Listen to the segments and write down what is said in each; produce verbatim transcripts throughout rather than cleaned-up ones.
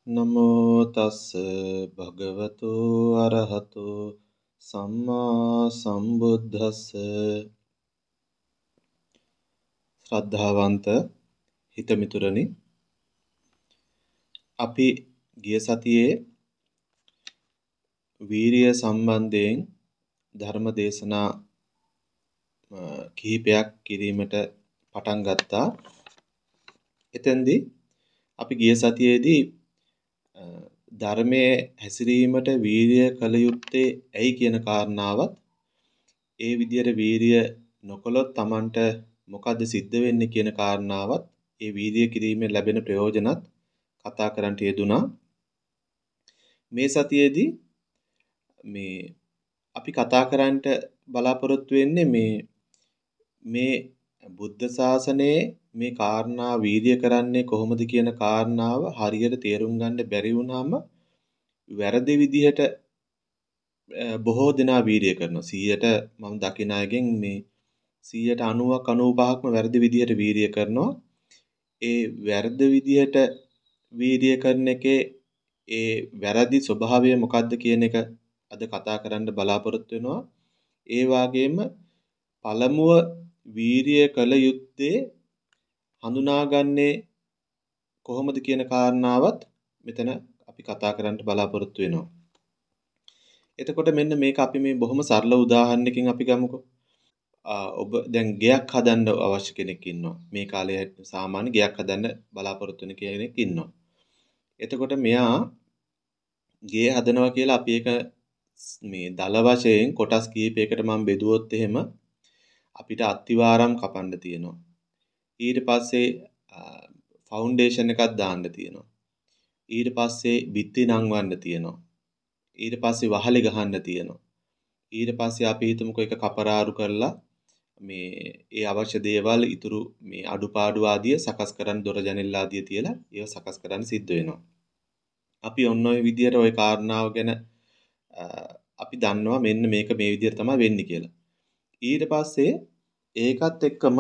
නමෝ තස්ස භගවතු අරහතු සම්මා සම්බුද්දස්ස ශ්‍රද්ධාවන්ත හිතමිතුරනි අපි ගිය සතියේ වීරිය සම්බන්ධයෙන් ධර්ම දේශනා කිහිපයක් කිරීමට පටන් ගත්තා. එතෙන්දී අපි ගිය සතියේදී ධර්මයේ හැසිරීමට වීරිය කළ යුත්තේ ඇයි කියන කාරණාවත් ඒ විදියට වීරිය නොකළොත් Tamanට මොකද්ද සිද්ධ වෙන්නේ කියන කාරණාවත් ඒ වීරිය කිරීමෙන් ලැබෙන ප්‍රයෝජනත් කතා කරන්න යෙදුනා. මේ සතියේදී මේ අපි කතා කරන්නට බලාපොරොත්තු වෙන්නේ මේ මේ බුද්ධ ශාසනයේ මේ කාරණා වීරිය කරන්නේ කොහොමද කියන කාරණාව හරියට තේරුම් ගන්න බැරි වුණාම වැරදි විදිහට බොහෝ දෙනා වීරිය කරනවා. සීයට මම දකින අයගෙන් මේ සීයට අනූවක් අනූපහක්ම වැරදි විදිහට වීරිය කරනවා. ඒ වැරදි විදිහට වීරිය කරන එකේ ඒ වැරදි ස්වභාවය මොකක්ද කියන එක අද කතා කරන්න බලාපොරොත්තු වෙනවා. ඒ වගේම පළමුව වීරිය කළ යුත්තේ හඳුනාගන්නේ කොහොමද කියන කාරණාවත් මෙතන අපි කතා කරන්න බලාපොරොත්තු වෙනවා. එතකොට මෙන්න මේක අපි මේ බොහොම සරල උදාහරණයකින් අපි ගමුකෝ. ඔබ දැන් ගෙයක් හදන්න අවශ්‍ය කෙනෙක් ඉන්නවා. මේ කාලේ සාමාන්‍ය ගෙයක් හදන්න බලාපොරොත්තු වෙන කෙනෙක් ඉන්නවා. එතකොට මෙයා ගේ හදනවා කියලා අපි ඒක මේ දල වශයෙන් කොටස් කීපයකට මම බෙදුවොත් එහෙම අපිට අත්තිවාරම් කපන්න තියෙනවා. ඊට පස්සේ ෆවුන්ඩේෂන් එකක් දාන්න තියෙනවා. ඊට පස්සේ බිත්ති නංවන්න තියෙනවා. ඊට පස්සේ වහලේ ගහන්න තියෙනවා. ඊට පස්සේ අපි හිතමුකෝ ඒක කපරාරු කරලා මේ ඒ අවශ්‍ය දේවල් ඉතුරු මේ අඩුපාඩු ආදිය සකස් කරන් දොර ජනෙල් ආදිය තියලා ඒව සකස් කරන්න සිද්ධ වෙනවා. අපි ඔන්න ඔය විදියට ওই කාරණාව ගැන අපි දන්නවා මෙන්න මේක මේ විදියට තමයි වෙන්නේ කියලා. ඊට පස්සේ ඒකත් එක්කම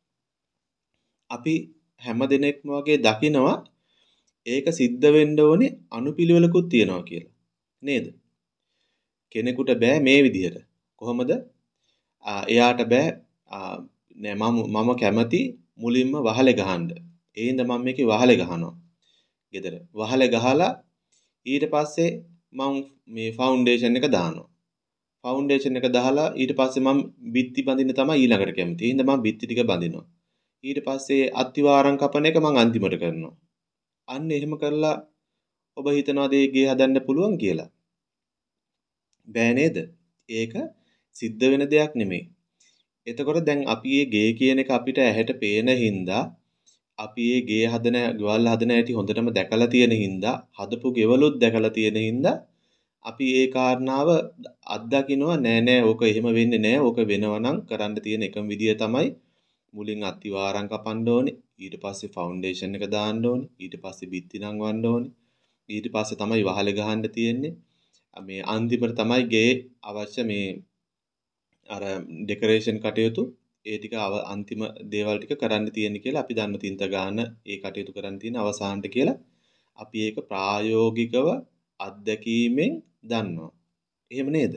අපි හැම දිනෙකම වගේ දකිනවා ඒක සිද්ධ වෙන්න ඕනේ අනුපිළිවෙලකුත් තියනවා කියලා. නේද? කෙනෙකුට බෑ මේ විදියට. කොහොමද? එයාට බෑ නෑ මම මම කැමති මුලින්ම වහලේ ගහන්න. ඒ හින්දා මම මේකේ වහලේ ගහනවා. ගෙදර. වහලේ ගහලා ඊට පස්සේ මම මේ ෆවුන්ඩේෂන් එක දානවා. ෆවුන්ඩේෂන් එක දාලා ඊට පස්සේ මම බිත්ති බඳින්න තමයි ඊළඟට කැමති. ඒ හින්දා මම බිත්ති ටික බඳිනවා. ඊට පස්සේ අත්තිවාරම් කපන එක මම අන්තිමට කරනවා. අන්න එහෙම කරලා ඔබ හිතනවාද මේ ගේ හදන්න පුළුවන් කියලා? බෑ නේද? ඒක සිද්ධ වෙන දෙයක් නෙමෙයි. එතකොට දැන් අපි මේ ගේ කියන එක අපිට ඇහැට පේන හින්දා අපි මේ ගේ හදන ගෙවල් හදන හැටි හොඳටම දැකලා තියෙන හින්දා හදපු ගෙවලුත් දැකලා තියෙන හින්දා අපි ඒ කාරණාව අත්දකින්නවා නෑ නෑ ඕක එහෙම වෙන්නේ නෑ ඕක වෙනවා නම් කරන්න තියෙන එකම විදිය තමයි මුලින් අත්තිවාරම් කපන්න ඕනේ ඊට පස්සේ ෆවුන්ඩේෂන් එක දාන්න ඕනේ ඊට පස්සේ බිත්ති නංවන්න ඕනේ ඊට පස්සේ තමයි වහලේ ගහන්න තියෙන්නේ මේ අන්තිමට තමයි ගේ අවශ්‍ය මේ අර ඩෙකොරේෂන් කටයුතු ඒ ටික අන්තිම දේවල් ටික කරන්න තියෙන්නේ කියලා අපි දන්න තින්ත ගන්න ඒ කටයුතු කරන්න තියෙන අවසානට කියලා අපි ඒක ප්‍රායෝගිකව අත්දැකීමෙන් දන්නවා. එහෙම නේද?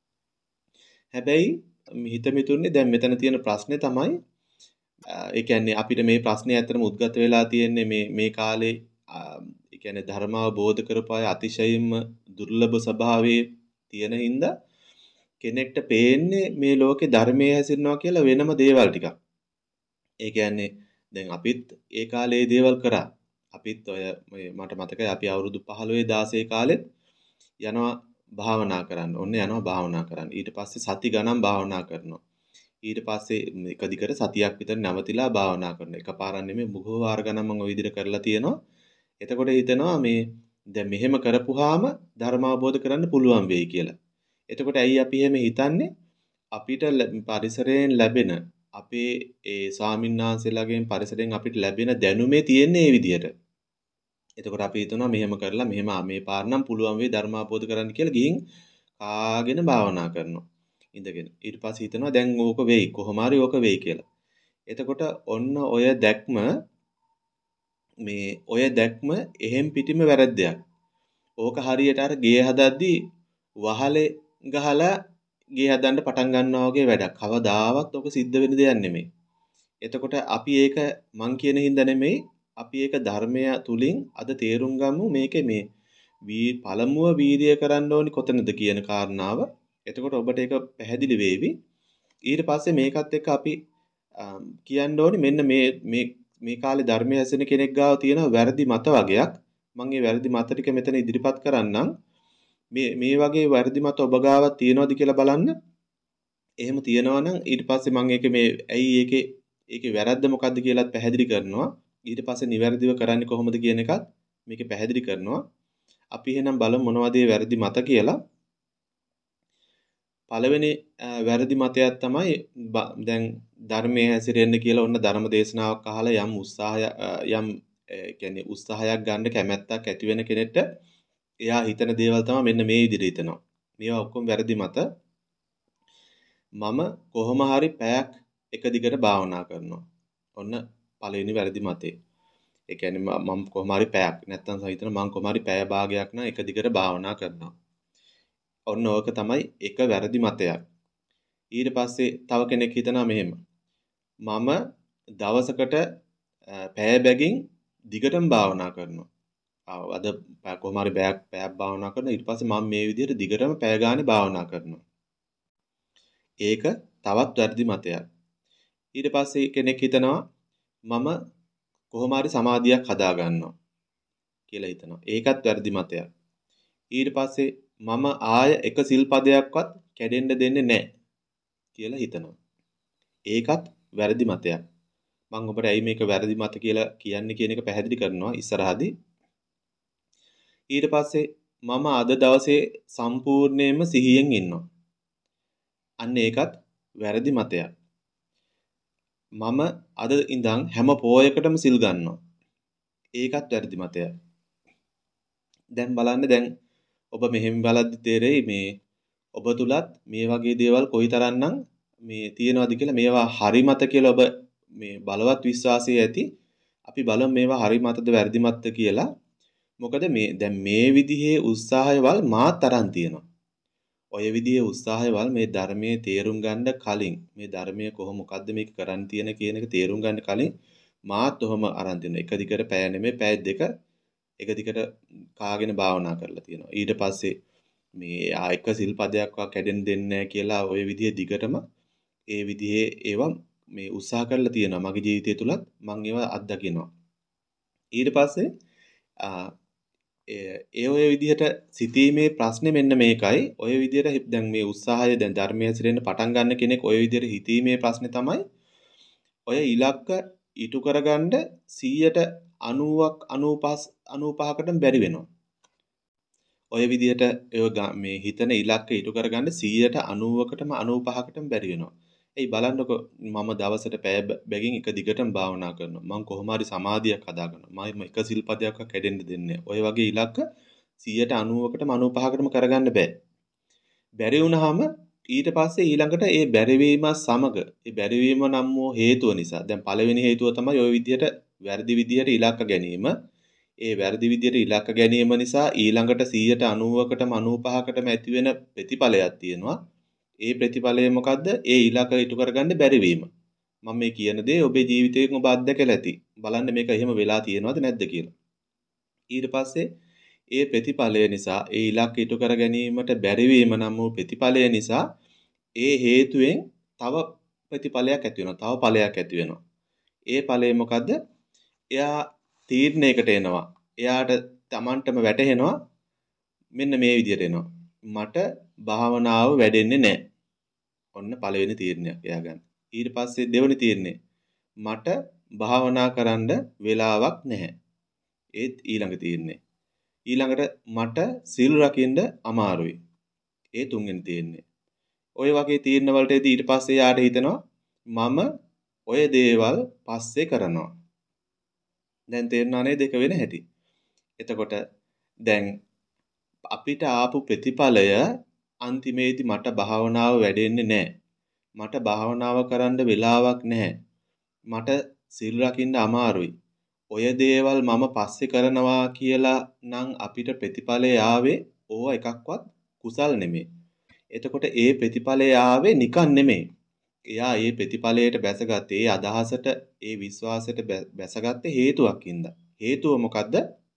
හැබැයි හිත මිතුන්නේ දැන් මෙතන තියෙන ප්‍රශ්නේ තමයි ඒ කියන්නේ අපිට මේ ප්‍රශ්නේ ඇත්තටම උද්ගත වෙලා තියෙන්නේ මේ මේ කාලේ ඒ කියන්නේ ධර්ම අවබෝධ කරපාය අතිශයින්ම දුර්ලභ ස්වභාවයේ තියෙන හින්දා කෙනෙක්ට පේන්නේ මේ ලෝකේ ධර්මයේ හැසිරෙනවා කියලා වෙනම දේවල් ටිකක්. ඒ කියන්නේ දැන් අපිත් ඒ කාලේ දේවල් කරා. අපිත් ඔය මට මතකයි අපි අවුරුදු පහළොව දාසය කාලෙත් යනවා භාවනා කරන්න. ඔන්න යනවා භාවනා කරන්න. ඊට පස්සේ සති ගණන් භාවනා කරනවා. ඊට පස්සේ එක දිගට සතියක් විතර නැවතිලා භාවනා කරනවා. එකපාරක් නෙමෙයි බොහෝ වාර ගණන් මම ওই විදිහට කරලා තියෙනවා. එතකොට හිතෙනවා මේ දැන් මෙහෙම කරපුවාම ධර්ම අවබෝධ කරන්න පුළුවන් වෙයි කියලා. එතකොට ඇයි අපි එහෙම හිතන්නේ? අපිට පරිසරයෙන් ලැබෙන අපේ ඒ ස්වාමින්වහන්සේලාගෙන් පරිසරයෙන් අපිට ලැබෙන දැනුමේ තියෙන්නේ මේ විදිහට. එතකොට අපි හිතනවා මෙහෙම කරලා මෙහෙම මේ පාර නම් පුළුවන් වෙයි ධර්ම අවබෝධ කරගන්න කියලා ගිහින් කාගෙන භාවනා කරනවා. ඉඳගෙන. ඊට පස්සේ හිතනවා දැන් ඕක වෙයි කොහොම හරි ඕක වෙයි කියලා. එතකොට ඔන්න ඔය දැක්ම මේ ඔය දැක්ම එහෙම් පිටිම වැරද්දයක්. ඕක හරියට අර ගේ හදද්දී වහලේ ගහලා ගේ හදන්න පටන් ගන්නවා වගේ වැඩක්. කවදාවත් ඔක සිද්ධ වෙන දෙයක් නෙමෙයි. එතකොට අපි ඒක මං කියන හින්දා නෙමෙයි අපි ඒක ධර්මය තුලින් අද තේරුම් ගමු මේකේ මේ වී පළමුව වීර්ය කරන්න ඕනි කොතනද කියන කාරණාව. එතකොට ඔබට ඒක පැහැදිලි වේවි. ඊට පස්සේ මේකත් එක්ක අපි කියන්න ඕනි මෙන්න මේ මේ මේ කාලේ ධර්මයේ ඇසෙන කෙනෙක් ගාව තියෙන වැරදි මත වගේක්. මම මේ වැරදි මත ටික මෙතන ඉදිරිපත් කරන්නම්. මේ මේ වගේ වැරදි මත ඔබ ගාව තියෙනවද කියලා බලන්න. එහෙම තියෙනවා නම් ඊට පස්සේ මම ඒක මේ ඇයි ඒකේ ඒකේ වැරද්ද මොකද්ද කියලාත් පැහැදිලි කරනවා. ඊට පස්සේ නිවැරදිව කරන්නේ කොහොමද කියන එකත් මේකේ පැහැදිලි කරනවා. අපි එහෙනම් බලමු මොනවද මේ වැරදි මත කියලා. පළවෙනි වැරදි මතයක් තමයි දැන් ධර්මයේ හැසිරෙන්න කියලා ඔන්න ධර්ම දේශනාවක් අහලා යම් උත්සාහය යම් කියන්නේ උත්සාහයක් ගන්න කැමැත්තක් ඇති වෙන කෙනෙක්ට එයා හිතන දේවල් තමයි මෙන්න මේ විදිහට හිතනවා. මේවා ඔක්කොම වැරදි මත. මම කොහොම හරි පැයක් එක දිගට භාවනා කරනවා. ඔන්න පළවෙනි වැරදි මතේ. ඒ කියන්නේ මම කොහොම හරි පැයක් නැත්තම් හිතන මම කොහොම හරි පැය භාගයක් නම් එක දිගට භාවනා කරනවා. ඔන්න ඕක තමයි එක වැරදි මතයක්. ඊට පස්සේ තව කෙනෙක් හිතනවා මෙහෙම. මම දවසකට පැය බැගින් දිගටම භාවනා කරනවා. අද කොහොම හරි පැයක් පැයක් භාවනා කරනවා. ඊට පස්සේ මම මේ විදිහට දිගටම පැය ගානේ භාවනා කරනවා. ඒක තවත් වැරදි මතයක්. ඊට පස්සේ කෙනෙක් හිතනවා මම කොහොම හරි සමාධියක් හදා ගන්නවා කියලා හිතනවා. ඒකත් වැරදි මතයක්. ඊට පස්සේ මම ආය එක සිල්පදයක්වත් කැඩෙන්න දෙන්නේ නැහැ කියලා හිතනවා. ඒකත් වැරදි මතයක්. මම ඔබට ඇයි මේක වැරදි මත කියලා කියන්නේ කියන එක පැහැදිලි කරනවා ඉස්සරහදී. ඊට පස්සේ මම අද දවසේ සම්පූර්ණයෙන්ම සිහියෙන් ඉන්නවා. අන්න ඒකත් වැරදි මතයක්. මම අද ඉඳන් හැම පෝයකටම සිල් ගන්නවා. ඒකත් වැරදි මතයක්. දැන් බලන්න දැන් ඔබ මෙහෙම බලද්දි තේරෙයි මේ ඔබ තුලත් මේ වගේ දේවල් කොයිතරම්නම් මේ තියෙනවද කියලා මේවා හරි මත කියලා ඔබ මේ බලවත් විශ්වාසය ඇති. අපි බලමු මේවා හරි මතද වැරදි මතද කියලා. මොකද මේ දැන් මේ විදිහේ උත්සාහයවල් මාත් තරම් තියෙනවා. ඔය විදිහේ උත්සාහයවල් මේ ධර්මයේ තේරුම් ගන්න කලින් මේ ධර්මයේ කොහොම මොකද්ද මේක කරන්න තියෙන කියන එක තේරුම් ගන්න කලින් මාත් ඔහම අරන් තියෙනවා. එක දිගට පැය නෙමෙයි පැය දෙක එක දිගට කාගෙන භාවනා කරලා තියෙනවා. ඊට පස්සේ මේ ආ එක සිල්පදයක්වත් කැඩෙන්න දෙන්නේ නැහැ කියලා ওই විදිහේ දිගටම ඒ විදිහේ ඒවා මේ උත්සාහ කරලා තියෙනවා. මගේ ජීවිතය තුලත් මම ඒවා අත්දකිනවා. ඊට පස්සේ ඒ ඔය විදිහට සිතීමේ ප්‍රශ්නේ මෙන්න මේකයි. ඔය විදිහට දැන් මේ උත්සාහය දැන් ධර්මයේ හැසිරෙන්න පටන් ගන්න කෙනෙක් ඔය විදිහට හිතීමේ ප්‍රශ්නේ තමයි ඔය ඉලක්ක ඉටු කරගන්න සීයට අනූවක් අනූපස් අනූපහකටම බැරි වෙනවා. ඔය විදිහට මේ හිතන ඉලක්ක ඉටු කරගන්න සීයට අනූවකටම අනූපහකටම බැරි වෙනවා. එයි බලන්නකො මම දවසට පැය බැගින් එක දිගටම භාවනා කරනවා. මම කොහොම හරි සමාධියක් හදා ගන්නවා. මම එක සිල්පදයක්වත් කැඩෙන්න දෙන්නේ නැහැ. ඔය වගේ ඉලක්ක සීයට අනූවකටම අනූපහකටම කරගන්න බෑ. බැරි වුණාම ඊට පස්සේ ඊළඟට ඒ බැරිවීම සමග ඒ බැරිවීම නම් වූ හේතුව නිසා දැන් පළවෙනි හේතුව තමයි ওই විදිහට වැරදි විදිහට ඉලක්ක ගැනීම. ඒ වැරදි විදිහට ඉලක්ක ගැනීම නිසා ඊළඟට සීයට අනූවකටම අනූපහකටම ඇති වෙන ප්‍රතිඵලයක් තියෙනවා. ඒ ප්‍රතිඵලය මොකද්ද? ඒ ඉලක්ක ඉටු කරගන්න බැරි වීම. මම මේ කියන දේ ඔබේ ජීවිතේෙන් ඔබ අත්දැකලා ඇති. බලන්න මේක එහෙම වෙලා තියෙනවද නැද්ද කියලා. ඊට පස්සේ ඒ ප්‍රතිඵලය නිසා ඒ ඉලක්ක ඉටු කර ගැනීමට බැරි වීම නම් වූ ප්‍රතිඵලය නිසා ඒ හේතුවෙන් තව ප්‍රතිඵලයක් ඇති වෙනවා. තව ඵලයක් ඇති වෙනවා. ඒ ඵලය මොකද්ද? එයා තීරණයකට එනවා. එයාට Tamanටම වැටහෙනවා මෙන්න මේ විදිහට එනවා. මට භාවනාව වැඩෙන්නේ නැහැ. ඔන්න පළවෙනි තීරණයක් එයා ගන්න. ඊට පස්සේ දෙවෙනි තීරණය. මට භාවනා කරන්න වෙලාවක් නැහැ. ඒත් ඊළඟ තීරණය. ඊළඟට මට සිල් රකින්න අමාරුයි. ඒ තුන්වෙනි තීරණය. ඔය වගේ තීරණ වලටදී ඊට පස්සේ යාට හිතෙනවා මම ඔය දේවල් පස්සේ කරනවා. දැන් තේරුණා නේද දෙක වෙන හැටි. එතකොට දැන් අපිට ආපු ප්‍රතිඵලය අන්තිමේදී මට භාවනාව වැඩෙන්නේ නැහැ. මට භාවනාව කරන්න වෙලාවක් නැහැ. මට සිල් රකින්න අමාරුයි. ඔය දේවල් මම පස්සේ කරනවා කියලා නම් අපිට ප්‍රතිඵලය ආවේ ඕවා එකක්වත් කුසල් නෙමෙයි. එතකොට ඒ ප්‍රතිඵලය ආවේ නිකන් නෙමෙයි. එයා ඒ ප්‍රතිඵලයට බැසගත්තේ ඒ අදහසට ඒ විශ්වාසයට බැසගත්තේ හේතුවක් හින්දා. හේතුව මොකද්ද?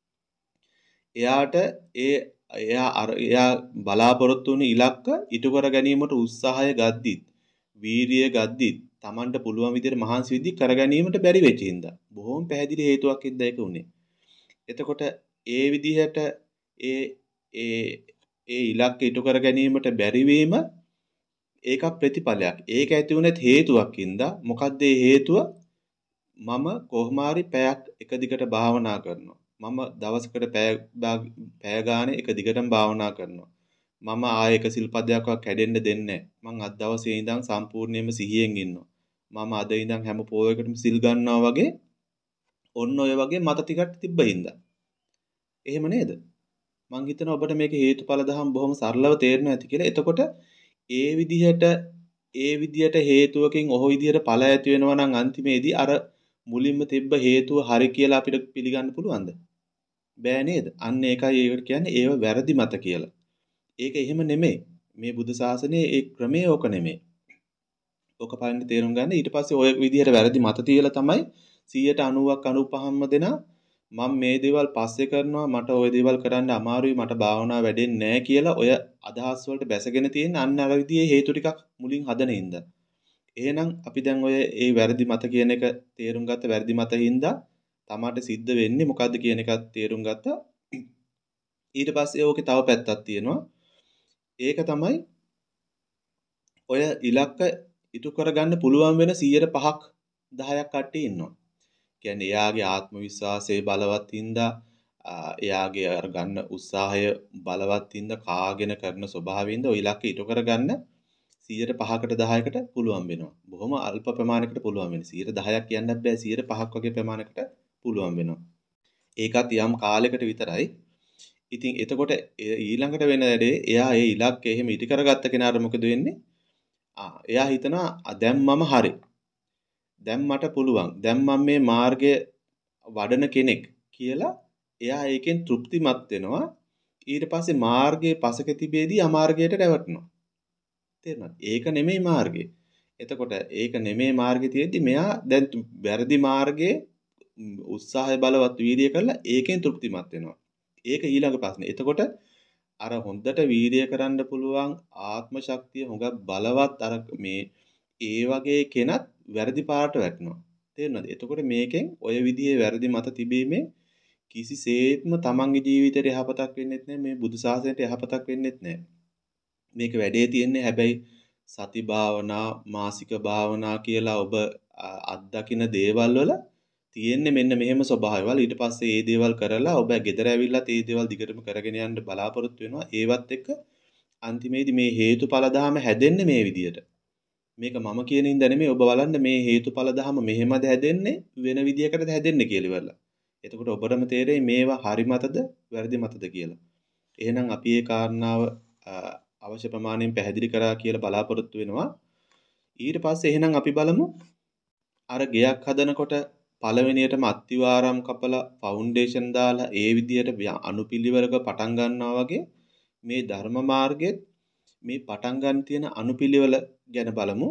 එයාට ඒ එයා අර එයා බලාපොරොත්තු වුණු ඉලක්ක ඉටු කර ගැනීමට උත්සාහය ගද්දිත් වීරිය ගද්දිත් Tamanට පුළුවන් විදිහට මහන්සි විදි කර ගැනීමට බැරි වෙච්ච හින්දා. බොහොම පැහැදිලි හේතුවක් හින්දා ඒක උනේ. එතකොට ඒ විදිහට ඒ ඒ ඒ ඉලක්ක ඉටු කර ගැනීමට බැරි වීම ඒක ප්‍රතිඵලයක්. ඒක ඇති වුණත් හේතුවක් හින්දා. මොකද්ද ඒ හේතුව? මම කොහොම හරි පැයක් එක දිගට භාවනා කරනවා. මම දවසකට පැය පැය ගානේ එක දිගටම භාවනා කරනවා. මම ආයෙ එක සිල්පදයක්වත් කැඩෙන්න දෙන්නේ නැහැ. මං අද දවසේ ඉඳන් සම්පූර්ණයෙන්ම සිහියෙන් ඉන්නවා. මම අද ඉඳන් හැම පොයකටම සිල් ගන්නවා වගේ ඔන්න ඔය වගේ මත ටිකක් තිබ්බින්දා. එහෙම නේද? මං හිතනවා ඔබට මේක හේතුඵල දහම් බොහොම සරලව තේරෙනවා ඇති කියලා. එතකොට ඒ විදිහට ඒ විදිහට හේතුවකින් ඔහො විදිහට ඵල ඇති වෙනවා නම් අන්තිමේදී අර මුලින්ම තිබ්බ හේතුව හරි කියලා අපිට පිළිගන්න පුළුවන්ද? බෑ නේද? අන්න ඒකයි ඒකට කියන්නේ ඒව වැරදි මත කියලා. ඒක එහෙම නෙමෙයි. මේ බුදු සාසනයේ ඒ ක්‍රමය ඕක නෙමෙයි. ඕක පරිදි තේරුම් ගන්න. ඊට පස්සේ ඔය විදිහට වැරදි මත තියලා තමයි සියයට අනූවක් අනූපහක්ම දෙනා මම මේ දේවල් පස්සේ කරනවා මට ওই දේවල් කරන්න අමාරුයි මට භාවනාව වැඩෙන්නේ නැහැ කියලා ඔය අදහස් වලට බැසගෙන තියෙන අන්න අර විදිහේ හේතු ටිකක් මුලින් හදන හින්දා. එහෙනම් අපි දැන් ඔය ඒ වැරදි මත කියන එක තේරුම් ගත්ත වැරදි මත හින්දා තමාට සිද්ධ වෙන්නේ මොකද්ද කියන එකත් තේරුම් ගත්තා. ඊට පස්සේ ඕකේ තව පැත්තක් තියෙනවා. ඒක තමයි ඔය ඉලක්ක ඉටු කරගන්න පුළුවන් වෙන සියයට පහක් දහයක් කට්ටිය ඉන්නවා. කියන්නේ එයාගේ ආත්ම විශ්වාසය බලවත් හින්දා එයාගේ අර ගන්න උත්සාහය බලවත් හින්දා කාගෙන කරන ස්වභාවයෙන්ද ඔය ඉලක්ක ඉටු කරගන්න සියයට පහකට දහයකට පුළුවන් වෙනවා. බොහොම අල්ප ප්‍රමාණයකට පුළුවන් වෙනවා. සියයට දහයක් කියන්නත් බෑ සියයට පහක් වගේ ප්‍රමාණයකට පුළුවන් වෙනවා. ඒකත් යම් කාලයකට විතරයි. ඉතින් එතකොට ඊළඟට වෙන වැඩේ එයා ඒ ඉලක්කය එහෙම ඉටි කරගත්ත කෙනාට මොකද වෙන්නේ? ආ එයා හිතනවා දැන් මම හරි. දැන් මට පුළුවන්. දැන් මම මේ මාර්ගය වඩන කෙනෙක් කියලා එයා ඒකෙන් තෘප්තිමත් වෙනවා. ඊට පස්සේ මාර්ගයේ පසක තිබේදී අමාර්ගයට රැවටෙනවා. තේරුණාද? ඒක නෙමෙයි මාර්ගය. එතකොට ඒක නෙමෙයි මාර්ගය තියෙද්දි මෙයා දැන් වැරදි මාර්ගයේ උත්සාහය බලවත් වීර්යය කරලා ඒකෙන් තෘප්තිමත් වෙනවා. ඒක ඊළඟ ප්‍රශ්නේ. එතකොට අර හොඳට වීර්යය කරන්න පුළුවන් ආත්ම ශක්තිය හුඟක් බලවත් අර මේ ඒ වගේ කෙනත් වැරදි පාරට වැටෙනවා. තේරුණාද? එතකොට මේකෙන් ඔය විදිහේ වැරදි මත තිබීමේ කිසිසේත්ම තමන්ගේ ජීවිතයට යහපතක් වෙන්නේ නැහැ. මේ බුදු සාසනයට යහපතක් වෙන්නේ නැහැ. මේක වැඩේ තියෙන්නේ හැබැයි සති භාවනා, මාසික භාවනා කියලා ඔබ අත්දකින දේවල් වල තියෙන්නේ මෙන්න මෙහෙම ස්වභාවයවල. ඊට පස්සේ මේ දේවල් කරලා ඔබ ගෙදර ඇවිල්ලා මේ දේවල් දිගටම කරගෙන යන්න බලාපොරොත්තු වෙනවා. ඒවත් එක්ක අන්තිමේදී මේ හේතුඵල ධම හැදෙන්නේ මේ විදියට. මේක මම කියන ඉඳ නෙමෙයි ඔබ බලන්න මේ හේතුඵල ධම මෙහෙමද හැදෙන්නේ වෙන විදියකටද හැදෙන්නේ කියලා ඉවරලා. එතකොට ඔබටම තේරෙයි මේවා හරි මතද වැරදි මතද කියලා. එහෙනම් අපි මේ කාරණාව අවශ්‍ය ප්‍රමාණයෙන් පැහැදිලි කරා කියලා බලාපොරොත්තු වෙනවා. ඊට පස්සේ එහෙනම් අපි බලමු අර ගෙයක් හදනකොට පළවෙනියටම අත්තිවාරම් කපලා ෆවුන්ඩේෂන් දාලා ඒ විදියට අනුපිළිවෙලක පටන් ගන්නවා වගේ මේ ධර්ම මාර්ගයේ මේ පටන් ගන්න තියෙන අනුපිළිවෙල ගැන බලමු.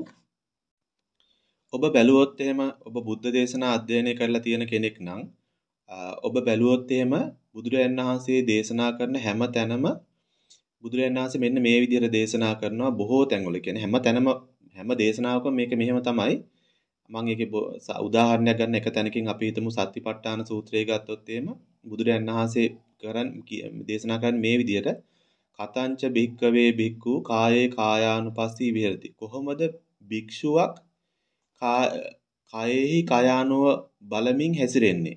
ඔබ බැලුවොත් එහෙම ඔබ බුද්ධ දේශනා අධ්‍යයනය කරලා තියෙන කෙනෙක් නම් ඔබ බැලුවොත් එහෙම බුදුරජාණන් වහන්සේ දේශනා කරන හැම තැනම බුදුරජාණන් වහන්සේ මෙන්න මේ විදිහට දේශනා කරනවා බොහෝ තැන්වල. කියන්නේ හැම තැනම හැම දේශනාවකම මේක මෙහෙම තමයි. මම ඒකේ උදාහරණයක් ගන්න එක තැනකින් අපි හිතමු සත්‍තිපට්ඨාන සූත්‍රය ගත්තොත් එහෙම බුදුරජාණන් වහන්සේ කරන් දේශනා කරන්නේ මේ විදිහට කතංච භික්කවේ භික්ඛු කායේ කායානුපස්සී විහෙරති. කොහොමද භික්ෂුවක් කායෙහි කායානුව බලමින් හැසිරෙන්නේ?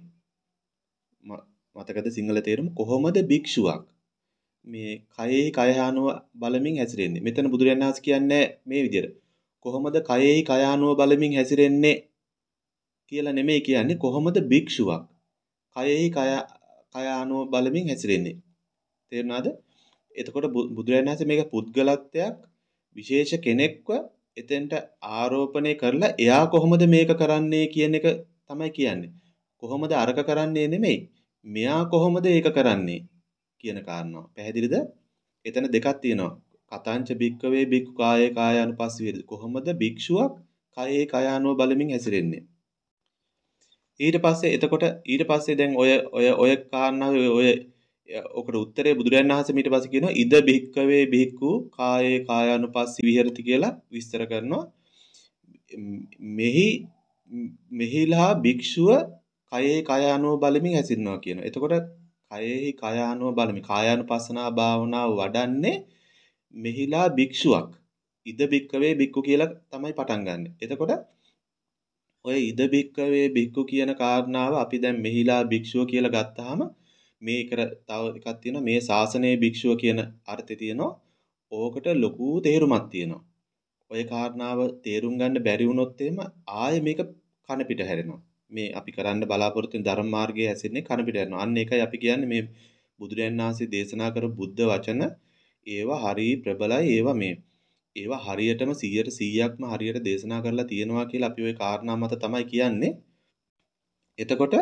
මතකද සිංහල තේරුම? කොහොමද භික්ෂුවක් මේ කයෙහි කයානුව බලමින් හැසිරෙන්නේ? මෙතන බුදුරජාණන් වහන්සේ කියන්නේ මේ විදිහට. කොහොමද කයෙහි කයානුව බලමින් හැසිරෙන්නේ කියලා නෙමෙයි කියන්නේ. කොහොමද භික්ෂුවක් කයෙහි කයානුව බලමින් හැසිරෙන්නේ? තේරුණාද? එතකොට බුදුරජාණන් වහන්සේ මේක පුද්ගලත්වයක් විශේෂ කෙනෙක්ව එතෙන්ට ආරෝපණය කරලා එයා කොහොමද මේක කරන්නේ කියන එක තමයි කියන්නේ. කොහොමද අරක කරන්නේ නෙමෙයි. මෙයා කොහොමද ඒක කරන්නේ කියන කාරණාව. පැහැදිලිද? එතන දෙකක් තියෙනවා. කතාංච භික්කවේ භික්ඛු කායේ කායානුපස්සී වේද. කොහොමද භික්ෂුවක් කයේ කයානුව බලමින් හැසිරෙන්නේ? ඊට පස්සේ එතකොට ඊට පස්සේ දැන් ඔය ඔය ඔය කාරණාව ඔය ඔකට උත්තරේ බුදුරජාණන් වහන්සේ ඊට පස්සේ කියනවා ඉද භික්කවේ භික්ඛු කායේ කායානුපස්සී විහෙරති කියලා විස්තර කරනවා. මෙහි මෙහිලා භික්ෂුව කයේ කයානුව බලමින් හැසිරෙනවා කියනවා. එතකොට කයෙහි කයානුව බලමින් කායානුපස්සනා භාවනාව වඩන්නේ මෙහිලා භික්ෂුවක්. ඉද භික්කවේ භික්ඛු කියලා තමයි පටන් ගන්න. එතකොට ඔය ඉද භික්කවේ භික්ඛු කියන කාරණාව අපි දැන් මෙහිලා භික්ෂුව කියලා ගත්තාම මේකට තව එකක් තියෙනවා මේ ශාසනයේ භික්ෂුව කියන අර්ථය තියෙනවා. ඕකට ලොකු තේරුමක් තියෙනවා. ඔය කාරණාව තේරුම් ගන්න බැරි වුණොත් එහෙම ආයෙ මේක කන පිට හැරෙනවා. මේ අපි කරන්න බලාපොරොත්තු වෙන ධර්ම මාර්ගයේ හැසිරෙන්නේ කන පිට හැරෙනවා. අන්න ඒකයි අපි කියන්නේ මේ බුදුරජාණන් වහන්සේ දේශනා කරපු බුද්ධ වචන ඒවා හරි ප්‍රබලයි. ඒවා මේ ඒවා හරියටම සීයට සීයක්ම හරියට දේශනා කරලා තියෙනවා කියලා අපි ওই කාරණා මත තමයි කියන්නේ. එතකොට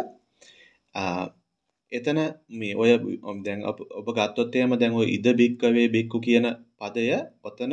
එතන මේ ඔය දැන් ඔබ ගත්තොත් එහෙම දැන් ඔය ඉද බික්කවේ බික්කු කියන පදය ඔතන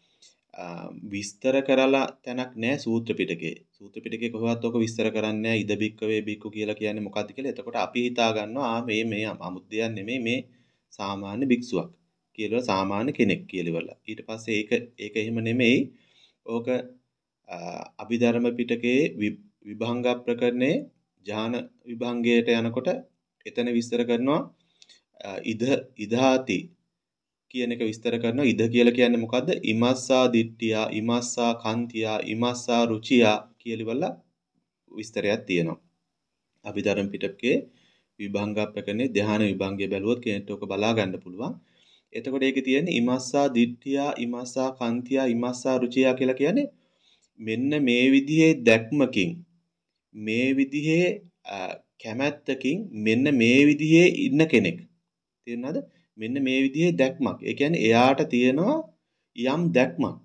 විස්තර කරලා තැනක් නැහැ සූත්‍ර පිටකේ. සූත්‍ර පිටකේ කොහොමවත් ඔක විස්තර කරන්නේ නැහැ ඉද බික්කවේ බික්කු කියලා කියන්නේ මොකක්ද කියලා. එතකොට අපි හිතා ගන්නවා ආ මේ මේ අමුද්දයක් නෙමෙයි මේ සාමාන්‍ය භික්ෂුවක් කියලා සාමාන්‍ය කෙනෙක් කියලා ඉවරලා. ඊට පස්සේ ඒක ඒක එහෙම නෙමෙයි. ඕක අභිධර්ම පිටකේ විභංග ප්‍රකරණේ ඥාන විභංගයට යනකොට එතන විස්තර කරනවා ඉද ඉදාති කියන එක විස්තර කරනවා. ඉද කියලා කියන්නේ මොකද්ද? ඉමස්සා දිට්ඨියා ඉමස්සා කන්තියා ඉමස්සා රුචියා කියලා ඉවරලා විස්තරයක් තියෙනවා. අභිධර්ම පිටකේ විභංග ප්‍රකරණේ ධ්‍යාන විභංගය බැලුවොත් කෙනෙක්ට ඔක බලා ගන්න පුළුවන්. එතකොට ඒකේ තියෙන්නේ ඉමස්සා දිට්ඨියා ඉමස්සා කන්තියා ඉමස්සා රුචියා කියලා කියන්නේ මෙන්න මේ විදිහේ දැක්මකින් මේ විදිහේ කැමැත්තකින් මෙන්න මේ විදිහේ ඉන්න කෙනෙක්. තේරුණාද? මෙන්න මේ විදිහේ දැක්මක්. ඒ කියන්නේ එයාට තියෙනවා යම් දැක්මක්.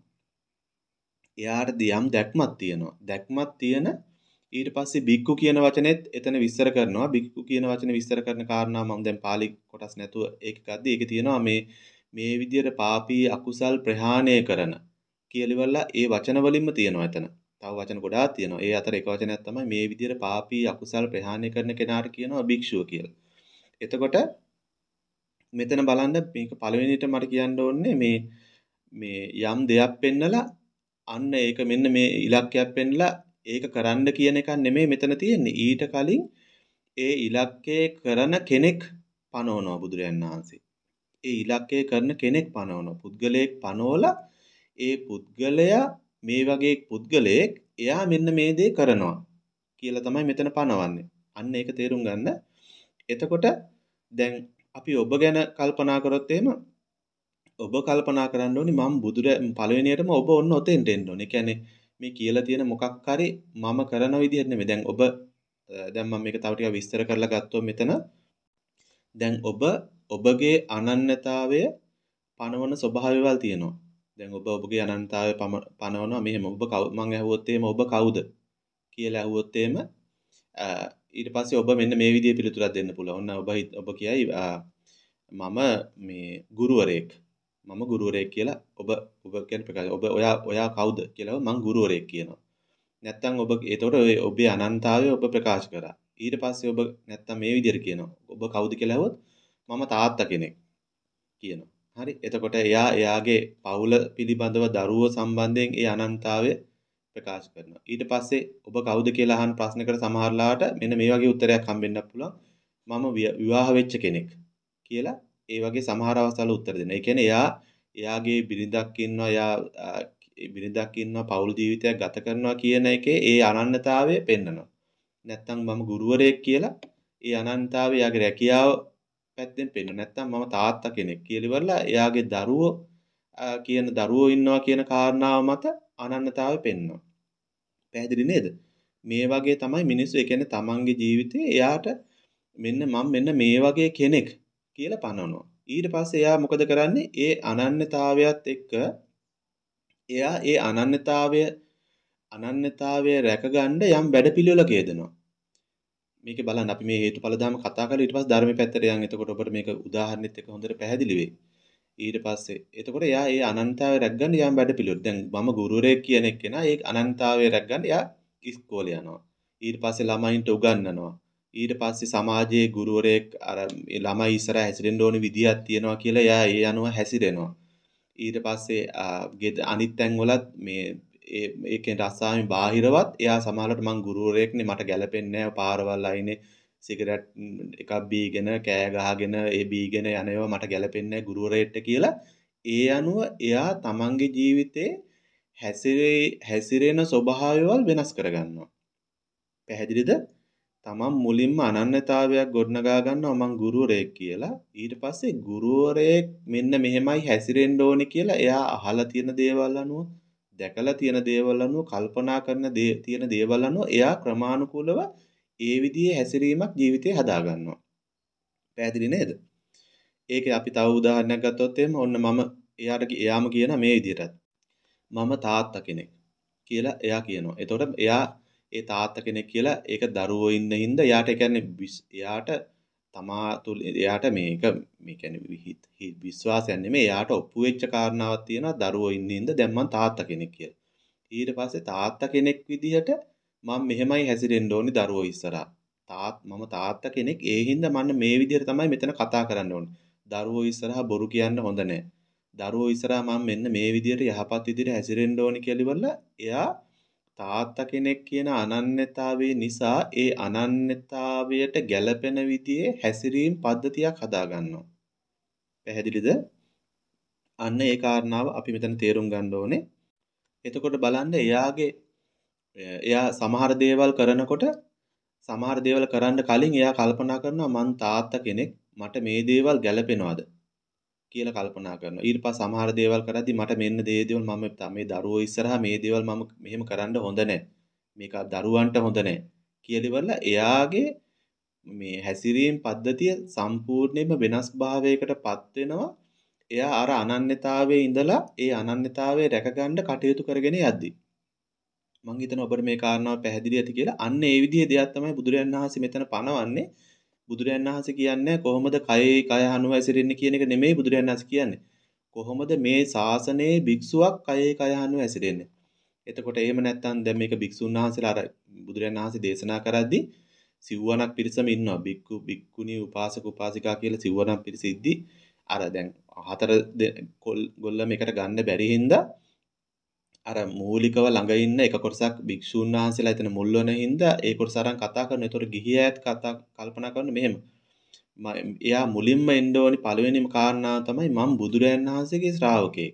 එයාට යම් දැක්මක් තියෙනවා. දැක්මක් තියෙන ඊට පස්සේ බික්කු කියන වචනේත් එතන විස්තර කරනවා. බික්කු කියන වචනේ විස්තර කරන කාරණා මම දැන් පාලි කොටස් නැතුව ඒක ගද්දි ඒකේ තියෙනවා මේ මේ විදිහට පාපී අකුසල් ප්‍රහාණය කරන කියලිවලා ඒ වචන වලින්ම තියෙනවා එතන. තව වචන ගොඩාක් තියෙනවා. ඒ අතර එක වචනයක් තමයි මේ විදිහට පාපී අකුසල් ප්‍රහාණය කරන කෙනාට කියනවා භික්ෂුව කියලා. එතකොට මෙතන බලන්න මේක පළවෙනිට මට කියන්න ඕනේ මේ මේ යම් දෙයක් පෙන්නලා අන්න ඒක මෙන්න මේ ඉලක්කයක් පෙන්නලා ඒක කරන්න කියන එක නෙමෙයි මෙතන තියෙන්නේ. ඊට කලින් ඒ ඉලක්කේ කරන කෙනෙක් පනවනවා බුදුරජාණන් වහන්සේ. ඒ ඉලක්කේ කරන කෙනෙක් පනවනවා. පුද්ගලයෙක් පනවලා ඒ පුද්ගලයා මේ වගේ පුද්ගලයෙක් එයා මෙන්න මේ දේ කරනවා කියලා තමයි මෙතන පනවන්නේ. අන්න ඒක තේරුම් ගන්න. එතකොට දැන් අපි ඔබ ගැන කල්පනා කරොත් එහෙම ඔබ කල්පනා කරන්න ඕනි මම බුදුර පළවෙනියටම ඔබ ඔන්න ඔතෙන්ට එන්න ඕනේ. ඒ කියන්නේ මේ කියලා තියෙන මොකක් හරි මම කරන විදිහට නෙමෙයි. දැන් ඔබ දැන් මම මේක තව ටිකක් විස්තර කරලා ගත්තොත් මෙතන දැන් ඔබ ඔබගේ අනන්‍යතාවය පනවන ස්වභාවයවල් තියෙනවා. දැන් ඔබ ඔබගේ අනන්‍යතාවය පනවනවා මෙහෙම ඔබ මම ඇහුවොත් එහෙම ඔබ කවුද කියලා ඇහුවොත් එහෙම ඊට පස්සේ ඔබ මෙන්න මේ විදිහේ පිළිතුරක් දෙන්න පුළුවන්. ඔන්න ඔබ ඔබ කියයි මම මේ ගුරුවරයෙක්. මම ගුරුවරයෙක් කියලා ඔබ ඔබ කියන ප්‍රකාශ. ඔබ ඔයා ඔයා කවුද කියලා මම ගුරුවරයෙක් කියනවා. නැත්තම් ඔබ එතකොට ඔබේ අනන්‍යතාවය ඔබ ප්‍රකාශ කරා. ඊට පස්සේ ඔබ නැත්තම් මේ විදිහට කියනවා. ඔබ කවුද කියලා ඇහුවොත් මම තාත්තා කෙනෙක් කියනවා. හරි. එතකොට එයා එයාගේ පවුල පිළිබඳව දරුවෝ සම්බන්ධයෙන් ඒ අනන්‍යතාවය ප්‍රකාශ කරනවා. ඊට පස්සේ ඔබ කවුද කියලා අහන ප්‍රශ්නකට සමහරලාට මෙන්න මේ වගේ උත්තරයක් හම්බෙන්නත් පුළුවන්. මම විවාහ වෙච්ච කෙනෙක් කියලා ඒ වගේ සමහර අවස්ථාවල උත්තර දෙනවා. ඒ කියන්නේ එයා එයාගේ බිරිඳක් ඉන්නවා, එයා බිරිඳක් ඉන්නවා, පෞල් ජීවිතයක් ගත කරනවා කියන එකේ ඒ අනන්‍යතාවය පෙන්නනවා. නැත්තම් මම ගුරුවරයෙක් කියලා ඒ අනන්‍යතාවය එයාගේ රැකියාව පැත්තෙන් පෙන්නනවා. නැත්තම් මම තාත්තා කෙනෙක් කියලා ඉවරලා එයාගේ දරුවෝ කියන දරුවෝ ඉන්නවා කියන කාරණාව මත අනන්‍යතාවය පෙන්නනවා. පැහැදිලි නේද? මේ වගේ තමයි මිනිස්සු ඒ කියන්නේ තමන්ගේ ජීවිතේ එයාට මෙන්න මම මෙන්න මේ වගේ කෙනෙක් කියලා පනවනවා. ඊට පස්සේ එයා මොකද කරන්නේ? ඒ අනන්‍යතාවයත් එක්ක එයා ඒ අනන්‍යතාවය අනන්‍යතාවය රැකගන්න යම් වැඩපිළිවෙලක යෙදෙනවා. මේකේ බලන්න අපි මේ හේතුඵල ධර්ම කතා කරලා ඊට පස්සේ ධර්මයේ පැත්තට යන්. එතකොට ඔබට මේක උදාහරණෙත් එක්ක හොඳට පැහැදිලි වෙයි. ඊට පස්සේ එතකොට එයා ඒ අනන්තතාවය රැකගන්න යාම වැඩ පිළිවෙල. දැන් මම ගුරුවරයෙක් කියන එක්කෙනා ඒ අනන්තතාවය රැකගන්න යා ඉස්කෝලේ යනවා. ඊට පස්සේ ළමයින්ට උගන්වනවා. ඊට පස්සේ සමාජයේ ගුරුවරයෙක් අර ළමයි ඉස්සරහ හැසිරෙන්න ඕන විදියක් තියෙනවා කියලා එයා ඒ අනුව හැසිරෙනවා. ඊට පස්සේ අනිත් තැන්වලත් මේ ඒ ඒකෙන් රස්සාවෙන් බාහිරවත් එයා සමහරවිට මං ගුරුවරයෙක්නේ මට ගැලපෙන්නේ නැහැ පාරවල් අයිනේ සිගරට් එකක් බීගෙන කෑ ගහගෙන ඒ බීගෙන යන ඒවා මට ගැලපෙන්නේ නැහැ ගුරුවරයෙක්ට කියලා ඒ අනුව එයා තමන්ගේ ජීවිතේ හැසිරේ හැසිරෙන ස්වභාවයවල් වෙනස් කරගන්නවා. පැහැදිලිද? තමන් මුලින්ම අනන්‍යතාවයක් ගොඩනගා ගන්නවා මං ගුරුවරයෙක් කියලා. ඊට පස්සේ ගුරුවරයෙක් මෙන්න මෙහෙමයි හැසිරෙන්න ඕනේ කියලා එයා අහලා තියෙන දේවල් අනුව, දැකලා තියෙන දේවල් අනුව, කල්පනා කරන දේ තියෙන දේවල් අනුව එයා ක්‍රමානුකූලව ඒ විදිහේ හැසිරීමක් ජීවිතේ හදා ගන්නවා. පැහැදිලි නේද? ඒකේ අපි තව උදාහරණයක් ගත්තොත් එහෙම ඔන්න මම එයාට එයාම කියන මේ විදිහටත් මම තාත්තා කෙනෙක් කියලා එයා කියනවා. එතකොට එයා ඒ තාත්තා කෙනෙක් කියලා ඒක දරුවෝ ඉන්න හින්දා එයාට කියන්නේ එයාට තමා තුල එයාට මේක මේ කියන්නේ විශ්වාසයක් නෙමෙයි එයාට ඔප්පු වෙච්ච කාරණාවක් තියෙනවා දරුවෝ ඉන්න හින්දා දැන් මං තාත්තා කෙනෙක් කියලා. ඊට පස්සේ තාත්තා කෙනෙක් විදිහට මම මෙහෙමයි හැසිරෙන්න ඕනි දරුවෝ ඉස්සරහා. තාත් මම තාත්තා කෙනෙක් ඒ හින්දා මන්න මේ විදිහට තමයි මෙතන කතා කරන්න ඕනේ. දරුවෝ ඉස්සරහා බොරු කියන්න හොඳ නැහැ. දරුවෝ ඉස්සරහා මම මෙන්න මේ විදිහට යහපත් විදිහට හැසිරෙන්න ඕනි කියලා ඉවරලා එයා තාත්තා කෙනෙක් කියන අනන්‍යතාවයේ නිසා ඒ අනන්‍යතාවයට ගැළපෙන විදිහේ හැසිරීම් පද්ධතියක් හදා ගන්නවා. පැහැදිලිද? අන්න ඒ කාරණාව අපි මෙතන තේරුම් ගන්න ඕනේ. එතකොට බලන්න එයාගේ එයා සමහර දේවල් කරනකොට සමහර දේවල් කරන්න කලින් එයා කල්පනා කරනවා මං තාත්තා කෙනෙක් මට මේ දේවල් ගැළපෙනවද කියලා කල්පනා කරනවා. ඊට පස්සේ සමහර දේවල් කරද්දි මට මෙන්න මේ දේවල් මම මේ දරුවෝ ඉස්සරහා මේ දේවල් මම මෙහෙම කරන්න හොඳ නැහැ. මේක දරුවන්ට හොඳ නැහැ කියලා ඉවරලා එයාගේ මේ හැසිරීම් පද්ධතිය සම්පූර්ණයෙන්ම වෙනස් භාවයකටපත් වෙනවා. එයා අර අනන්‍යතාවයේ ඉඳලා ඒ අනන්‍යතාවය රැකගන්න කටයුතු කරගෙන යද්දි. මම හිතනවා ඔබට මේ කාරණාව පැහැදිලි ඇති කියලා. අන්න ඒ විදිහේ දෙයක් තමයි බුදුරජාණන් වහන්සේ මෙතන පනවන්නේ. බුදුරජාණන් වහන්සේ කියන්නේ කොහොමද කයේ කය හනුව ඇසිරෙන්නේ කියන එක නෙමෙයි බුදුරජාණන් වහන්සේ කියන්නේ. කොහොමද මේ ශාසනයේ භික්ෂුවක් කයේ කය හනුව ඇසිරෙන්නේ. එතකොට එහෙම නැත්නම් දැන් මේක භික්ෂුන් වහන්සේලා අර බුදුරජාණන් වහන්සේ දේශනා කරද්දී සිව්වණක් පිරිසම ඉන්නවා. බික්කු බික්කුණී උපාසක උපාසිකා කියලා සිව්වණක් පිරිස ඉද්දි අර දැන් හතර ගොල්ලම එකට ගන්න බැරි හින්දා අර මූලිකව ළඟ ඉන්න එක කොටසක් භික්ෂුන් වහන්සේලා එතන මුල් වෙන හින්දා ඒ කොටස අරන් කතා කරන. ඒතකොට ගිහියත් කතා කල්පනා කරන මෙහෙම. එයා මුලින්ම එන්න ඕනි පළවෙනිම කාරණාව තමයි මම බුදුරයන් වහන්සේගේ ශ්‍රාවකයෙක්.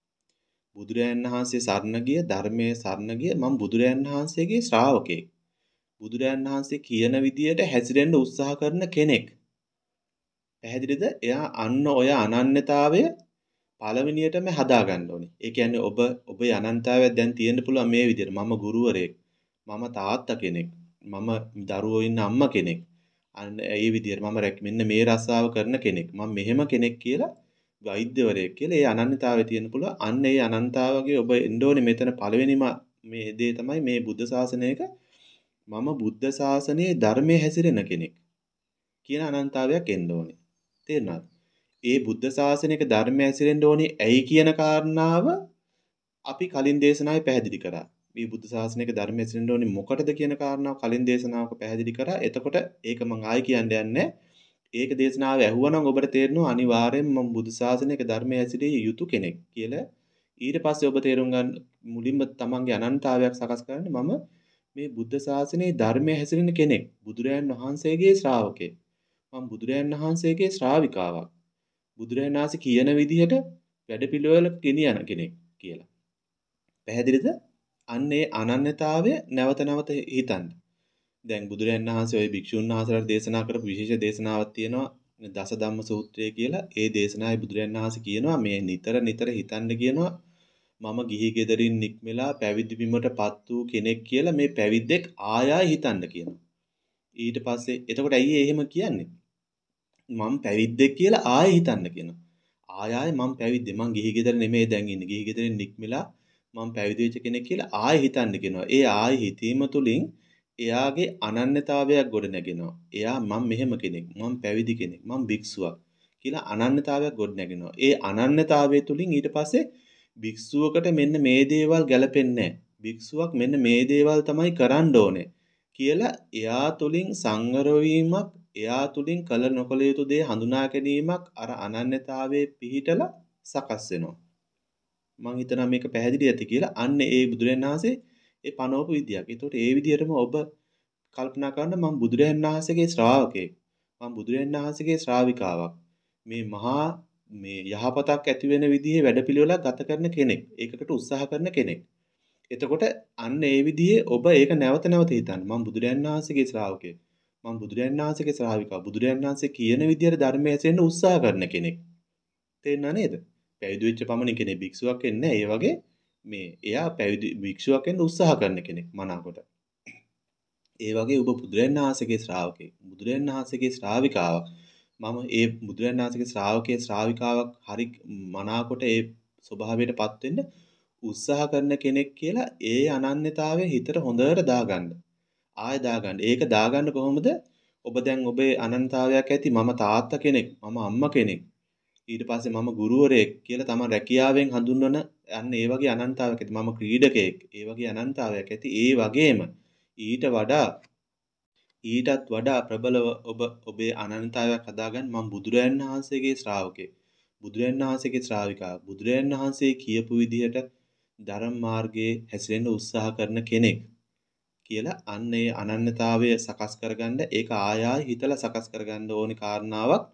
බුදුරයන් වහන්සේ සරණ ගිය ධර්මයේ සරණ ගිය මම බුදුරයන් වහන්සේගේ ශ්‍රාවකයෙක්. බුදුරයන් වහන්සේ කියන විදියට හැසිරෙන්න උත්සාහ කරන කෙනෙක්. පැහැදිලිද? එයා අන්න ඔය අනන්‍යතාවය පළවෙනියටම හදා ගන්න ඕනේ. ඒ කියන්නේ ඔබ ඔබේ අනන්‍යතාවයක් දැන් තියෙන්න පුළුවන් මේ විදිහට. මම ගුරුවරයෙක්. මම තාත්තා කෙනෙක්. මම දරුවෝ ඉන්න අම්මා කෙනෙක්. අන්න ඒ විදිහට මම මෙන්න මේ රස්සාව කරන කෙනෙක්. මම මෙහෙම කෙනෙක් කියලා වෛද්‍යවරයෙක් කියලා ඒ අනන්‍යතාවය තියෙන්න පුළුවන්. අන්න ඒ අනන්‍යතාවගේ ඔබ එන්න ඕනේ මෙතන පළවෙනිම මේ දේ තමයි මේ බුද්ධ ශාසනයක මම බුද්ධ ශාසනයේ ධර්මයේ හැසිරෙන කෙනෙක් කියන අනන්‍යතාවයක් එන්න ඕනේ. තේරුණාද? ඒ බුද්ධ ශාසනයක ධර්මයේ හැසිරෙන්න ඕනේ ඇයි කියන කාරණාව අපි කලින් දේශනාවේ පැහැදිලි කරා. මේ බුද්ධ ශාසනයක ධර්මයේ හැසිරෙන්න ඕනේ මොකටද කියන කාරණාව කලින් දේශනාවක පැහැදිලි කරා. එතකොට ඒක මම ආයි කියන්න යන්නේ. ඒක දේශනාව ඇහුවනම් ඔබට තේරෙනවා අනිවාර්යෙන්ම මම බුද්ධ ශාසනයක ධර්මයේ හැසිරිය යුතු කෙනෙක් කියලා. ඊට පස්සේ ඔබ තේරුම් ගන්න මුලින්ම තමන්ගේ අනන්‍යතාවයක් සකස් කරන්න මම මේ බුද්ධ ශාසනයේ ධර්මයේ හැසිරෙන කෙනෙක්. බුදුරයන් වහන්සේගේ ශ්‍රාවකයෙක්. මම බුදුරයන් වහන්සේගේ ශ්‍රාවිකාවක්. බුදුරජාණන් වහන්සේ කියන විදිහට වැඩපිළිවෙල ගෙනියන කෙනෙක් කියලා. පැහැදිලිද? අන්න ඒ අනන්‍යතාවය නැවත නැවත හිතන්න. දැන් බුදුරජාණන් වහන්සේ ওই භික්ෂුන් වහන්සේලාට දේශනා කරපු විශේෂ දේශනාවක් තියෙනවා දස ධම්ම සූත්‍රය කියලා. ඒ දේශනාවේ බුදුරජාණන් වහන්සේ කියනවා මේ නිතර නිතර හිතන්න කියනවා මම ගිහි ගෙදරින් නික්මලා පැවිදි බිමටපත් වූ කෙනෙක් කියලා මේ පැවිද්දෙක් ආය ආය හිතන්න කියනවා. ඊට පස්සේ එතකොට ඇයි එහෙම කියන්නේ? මම පැවිද්දෙක් කියලා ආයෙ හිතන්න කියනවා. ආය ආයෙ මම පැවිද්දේ. මං ගිහි ගෙදර නෙමෙයි දැන් ඉන්නේ. ගිහි ගෙදරින් නික්මිලා මම පැවිදි වෙච්ච කෙනෙක් කියලා ආයෙ හිතන්න කියනවා. ඒ ආයෙ හිතීම තුලින් එයාගේ අනන්‍යතාවයක් ගොඩ නැගෙනවා. එයා මම මෙහෙම කෙනෙක්, මම පැවිදි කෙනෙක්, මම භික්ෂුවක් කියලා අනන්‍යතාවයක් ගොඩ නැගෙනවා. ඒ අනන්‍යතාවය තුලින් ඊට පස්සේ භික්ෂුවකට මෙන්න මේ දේවල් ගැලපෙන්නේ නැහැ. භික්ෂුවක් මෙන්න මේ දේවල් තමයි කරන්න ඕනේ කියලා එයා තුලින් සංවර වීමක්, එයා තුලින් කල නොකල යුතු දේ හඳුනා ගැනීමක් අර අනන්‍යතාවයේ පිහිටලා සකස් වෙනවා. මම හිතනවා මේක පැහැදිලි ඇති කියලා. අන්න ඒ බුදුරජාණන් වහන්සේ ඒ පනවපු විදියක්. ඒතකොට ඒ විදිහටම ඔබ කල්පනා කරන්න මම බුදුරජාණන් වහන්සේගේ ශ්‍රාවකයෙක්. මම බුදුරජාණන් වහන්සේගේ ශ්‍රාවිකාවක්. මේ මහා මේ යහපතක් ඇති වෙන විදිහේ වැඩපිළිවෙලක් ගත කරන කෙනෙක්. ඒකට උත්සාහ කරන කෙනෙක්. එතකොට අන්න ඒ විදිහේ ඔබ ඒක නැවත නැවත හිතන්න. මම බුදුරජාණන් වහන්සේගේ ශ්‍රාවකයෙක්. මම බුදුරජාණන් වහන්සේගේ ශ්‍රාවිකාව. බුදුරජාණන් වහන්සේ කියන විදිහට ධර්මයේ ඇසෙන්න උත්සාහ කරන කෙනෙක්. තේරුණා නේද? පැවිදි වෙච්ච පමණින් කෙනෙක් භික්ෂුවක් වෙන්නේ නැහැ. ඒ වගේ මේ එයා පැවිදි භික්ෂුවක් වෙන්න උත්සාහ කරන කෙනෙක් මනාකොට. ඒ වගේ ඔබ බුදුරජාණන් වහන්සේගේ ශ්‍රාවකෙක්. බුදුරජාණන් වහන්සේගේ ශ්‍රාවිකාවක්. මම ඒ බුදුරජාණන් වහන්සේගේ ශ්‍රාවකයේ ශ්‍රාවිකාවක් හරි මනාකොට ඒ ස්වභාවයටපත් වෙන්න උත්සාහ කරන කෙනෙක් කියලා ඒ අනන්‍යතාවය හිතට හොඳට දාගන්න. ආය දාගන්න. ඒක දාගන්න කොහොමද? ඔබ දැන් ඔබේ අනන්‍යතාවයක් ඇති මම තාත්තා කෙනෙක්, මම අම්මා කෙනෙක්. ඊට පස්සේ මම ගුරුවරයෙක් කියලා තමයි රැකියාවෙන් හඳුන්වන අන්න ඒ වගේ අනන්‍යතාවයක් ඇති. මම ක්‍රීඩකයෙක්. ඒ වගේ අනන්‍යතාවයක් ඇති. ඒ වගේම ඊට වඩා ඊටත් වඩා ප්‍රබලව ඔබ ඔබේ අනන්‍යතාවයක් හදාගන්න මම බුදුරජාණන් වහන්සේගේ ශ්‍රාවකයෙක්. බුදුරජාණන් වහන්සේගේ ශ්‍රාවිකාව. බුදුරජාණන් වහන්සේ කියපු විදිහට ධර්ම මාර්ගයේ හැසිරෙන්න උත්සාහ කරන කෙනෙක් කියලා අන්න ඒ අනන්‍යතාවය සකස් කරගන්න ඒක ආයායි හිතලා සකස් කරගන්න ඕනි කාරණාවක්.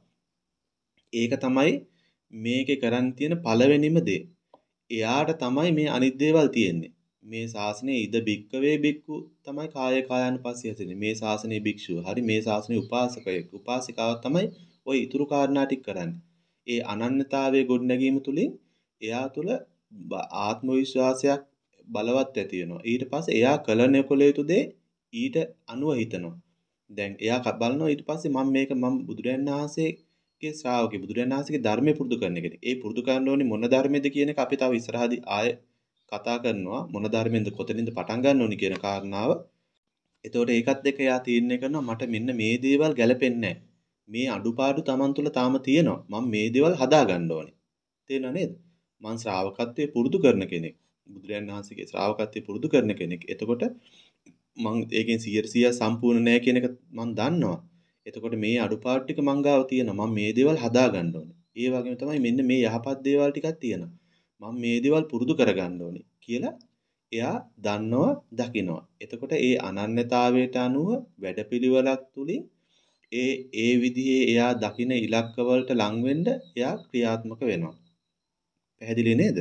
ඒක තමයි මේකේ කරන් තියෙන පළවෙනිම දේ. එයාට තමයි මේ අනිත් දේවල් තියෙන්නේ. මේ ශාසනයේ ඉද බික්කවේ බික්කු තමයි කාය කායानुපස්සී හැසිරෙන්නේ. මේ ශාසනයේ භික්ෂුව. හරි මේ ශාසනයේ උපාසකයෙක්. උපාසිකාවක් තමයි ওই ඊතුරු කාරණා ටික කරන්නේ. ඒ අනන්‍යතාවයේ ගොඩනැගීම තුලින් එයා තුල ආත්ම විශ්වාසයක් බලවත් ඇති වෙනවා. ඊට පස්සේ එයා කල නොකල යුතු දේ ඊට අනුව හිතනවා. දැන් එයා බලනවා ඊට පස්සේ මම මේක මම බුදුරජාණන් වහන්සේගේ ශ්‍රාවකෙ බුදුරජාණන් වහන්සේගේ ධර්මය පුරුදු කරන කෙනෙක්. ඒ පුරුදු කරන්න ඕනේ මොන ධර්මයේද කියන එක අපි තව ඉස්සරහදී ආයෙ කතා කරනවා. මොන ධර්මයෙන්ද කොතනින්ද පටන් ගන්න ඕනි කියන කාරණාව. එතකොට ඒකත් එක්ක එයා තීරණය කරනවා මට මෙන්න මේ දේවල් ගැලපෙන්නේ නැහැ. මේ අඩුපාඩු Taman තුල තාම තියෙනවා. මම මේ දේවල් හදා ගන්න ඕනේ. තේරෙනව නේද? මං ශ්‍රාවකත්වයේ පුරුදු කරන කෙනෙක්. බුදුරජාණන් වහන්සේගේ ශ්‍රාවකත්වයේ පුරුදු කරන කෙනෙක්. එතකොට මං ඒකෙන් සියයට සීයක් සම්පූර්ණ නැහැ කියන එක මං දන්නවා. එතකොට මේ අඩුපාඩු ටික මං ගාව තියෙනවා. මම මේ දේවල් හදා ගන්න ඕනේ. ඒ වගේම තමයි මෙන්න මේ යහපත් දේවල් ටිකක් තියෙනවා. මම මේ දේවල් පුරුදු කරගන්න ඕනේ කියලා එයා දන්නවා, දකිනවා. එතකොට ඒ අනන්‍යතාවයට අනුව වැඩපිළිවෙලක් තුලින් ඒ ඒ විදිහේ එයා දකින ඉලක්ක වලට ලං වෙන්න එයා ක්‍රියාත්මක වෙනවා. පැහැදිලි නේද?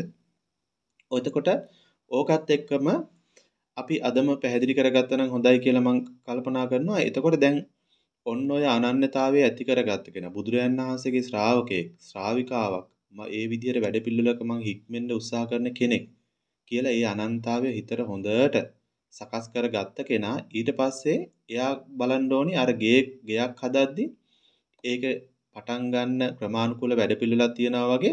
එතකොට ඕකත් එක්කම අපි අදම පැහැදිලි කරගත්තා නම් හොඳයි කියලා මම කල්පනා කරනවා. එතකොට දැන් ඔන්න ඔය අනන්‍යතාවය ඇති කරගත්ත කෙනා බුදුරජාණන් වහන්සේගේ ශ්‍රාවකයෙක්, ශ්‍රාවිකාවක්. මම ඒ විදිහට වැඩපිළිවෙලක මම හික්මෙන්න උත්සාහ කරන කෙනෙක් කියලා ඒ අනන්‍යතාවය හිතට හොඳට සකස් කරගත්ත කෙනා ඊට පස්සේ එයා බලන්න ඕනි අර ගේ ගයක් හදද්දි ඒක පටන් ගන්න ක්‍රමානුකූල වැඩපිළිවෙලක් තියනවා වගේ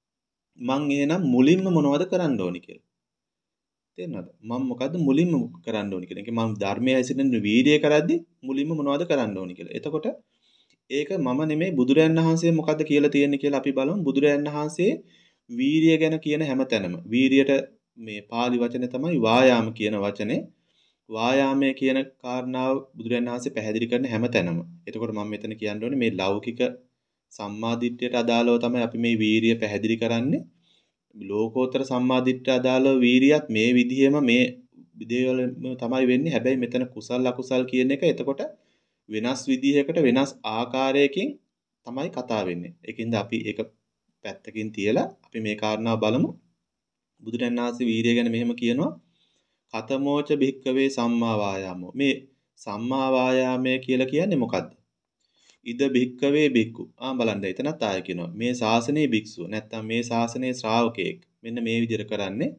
මං එහෙනම් මුලින්ම මොනවද කරන්න ඕනි කියලා. තේරෙනවද? මම මොකද්ද මුලින්ම කරන්න ඕනි කියන එක මම ධර්මයේ හැසිරෙන වීර්යය කරද්දි මුලින්ම මොනවද කරන්න ඕනි කියලා. එතකොට ඒක මම නෙමෙයි බුදුරයන් වහන්සේ මොකද්ද කියලා තියෙන්නේ කියලා අපි බලමු. බුදුරයන් වහන්සේ වීර්යය ගැන කියන හැමතැනම වීර්යයට මේ pāli වචනේ තමයි වායාම කියන වචනේ. වායාමයේ කියන කාරණාව බුදුරයන් වහන්සේ පැහැදිලි කරන හැමතැනම. එතකොට මම මෙතන කියන්න ඕනේ මේ ලෞකික සම්මාදිට්ඨියට අදාළව තමයි අපි මේ වීරිය පැහැදිලි කරන්නේ. ලෝකෝත්තර සම්මාදිට්ඨියට අදාළව වීරියත් මේ විදිහෙම මේ දේවල් තමයි වෙන්නේ. හැබැයි මෙතන කුසල් අකුසල් කියන එක එතකොට වෙනස් විදිහකට වෙනස් ආකාරයකින් තමයි කතා වෙන්නේ. ඒකින්ද අපි ඒක පැත්තකින් තියලා අපි මේ කාරණාව බලමු. බුදුරජාණන් වහන්සේ වීරිය ගැන මෙහෙම කියනවා. කතමෝච භික්කවේ සම්මා වායාමෝ. මේ සම්මා වායාමය කියලා කියන්නේ මොකද්ද? ඉද භික්කවේ භික්ඛු. ආ බලන්න එතනත් ආය කියනවා. මේ ශාසනයේ භික්ෂුව නැත්නම් මේ ශාසනයේ ශ්‍රාවකයෙක්. මෙන්න මේ විදිහට කරන්නේ.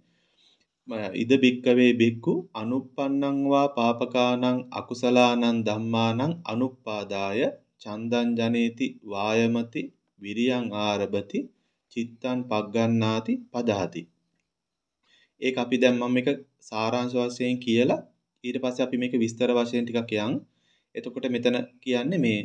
ඉද භික්කවේ භික්ඛු අනුප්පන්නං වා පාපකානං අකුසලානං ධම්මානං අනුප්පාදාය චන්දං ජනේති වායමති විරියං ආරභති චිත්තං පග්ගණ්ණාති පදහති. ඒක අපි දැන් මම එක සාරාංශ වශයෙන් කියලා ඊට පස්සේ අපි මේක විස්තර වශයෙන් ටිකක් යන්. එතකොට මෙතන කියන්නේ මේ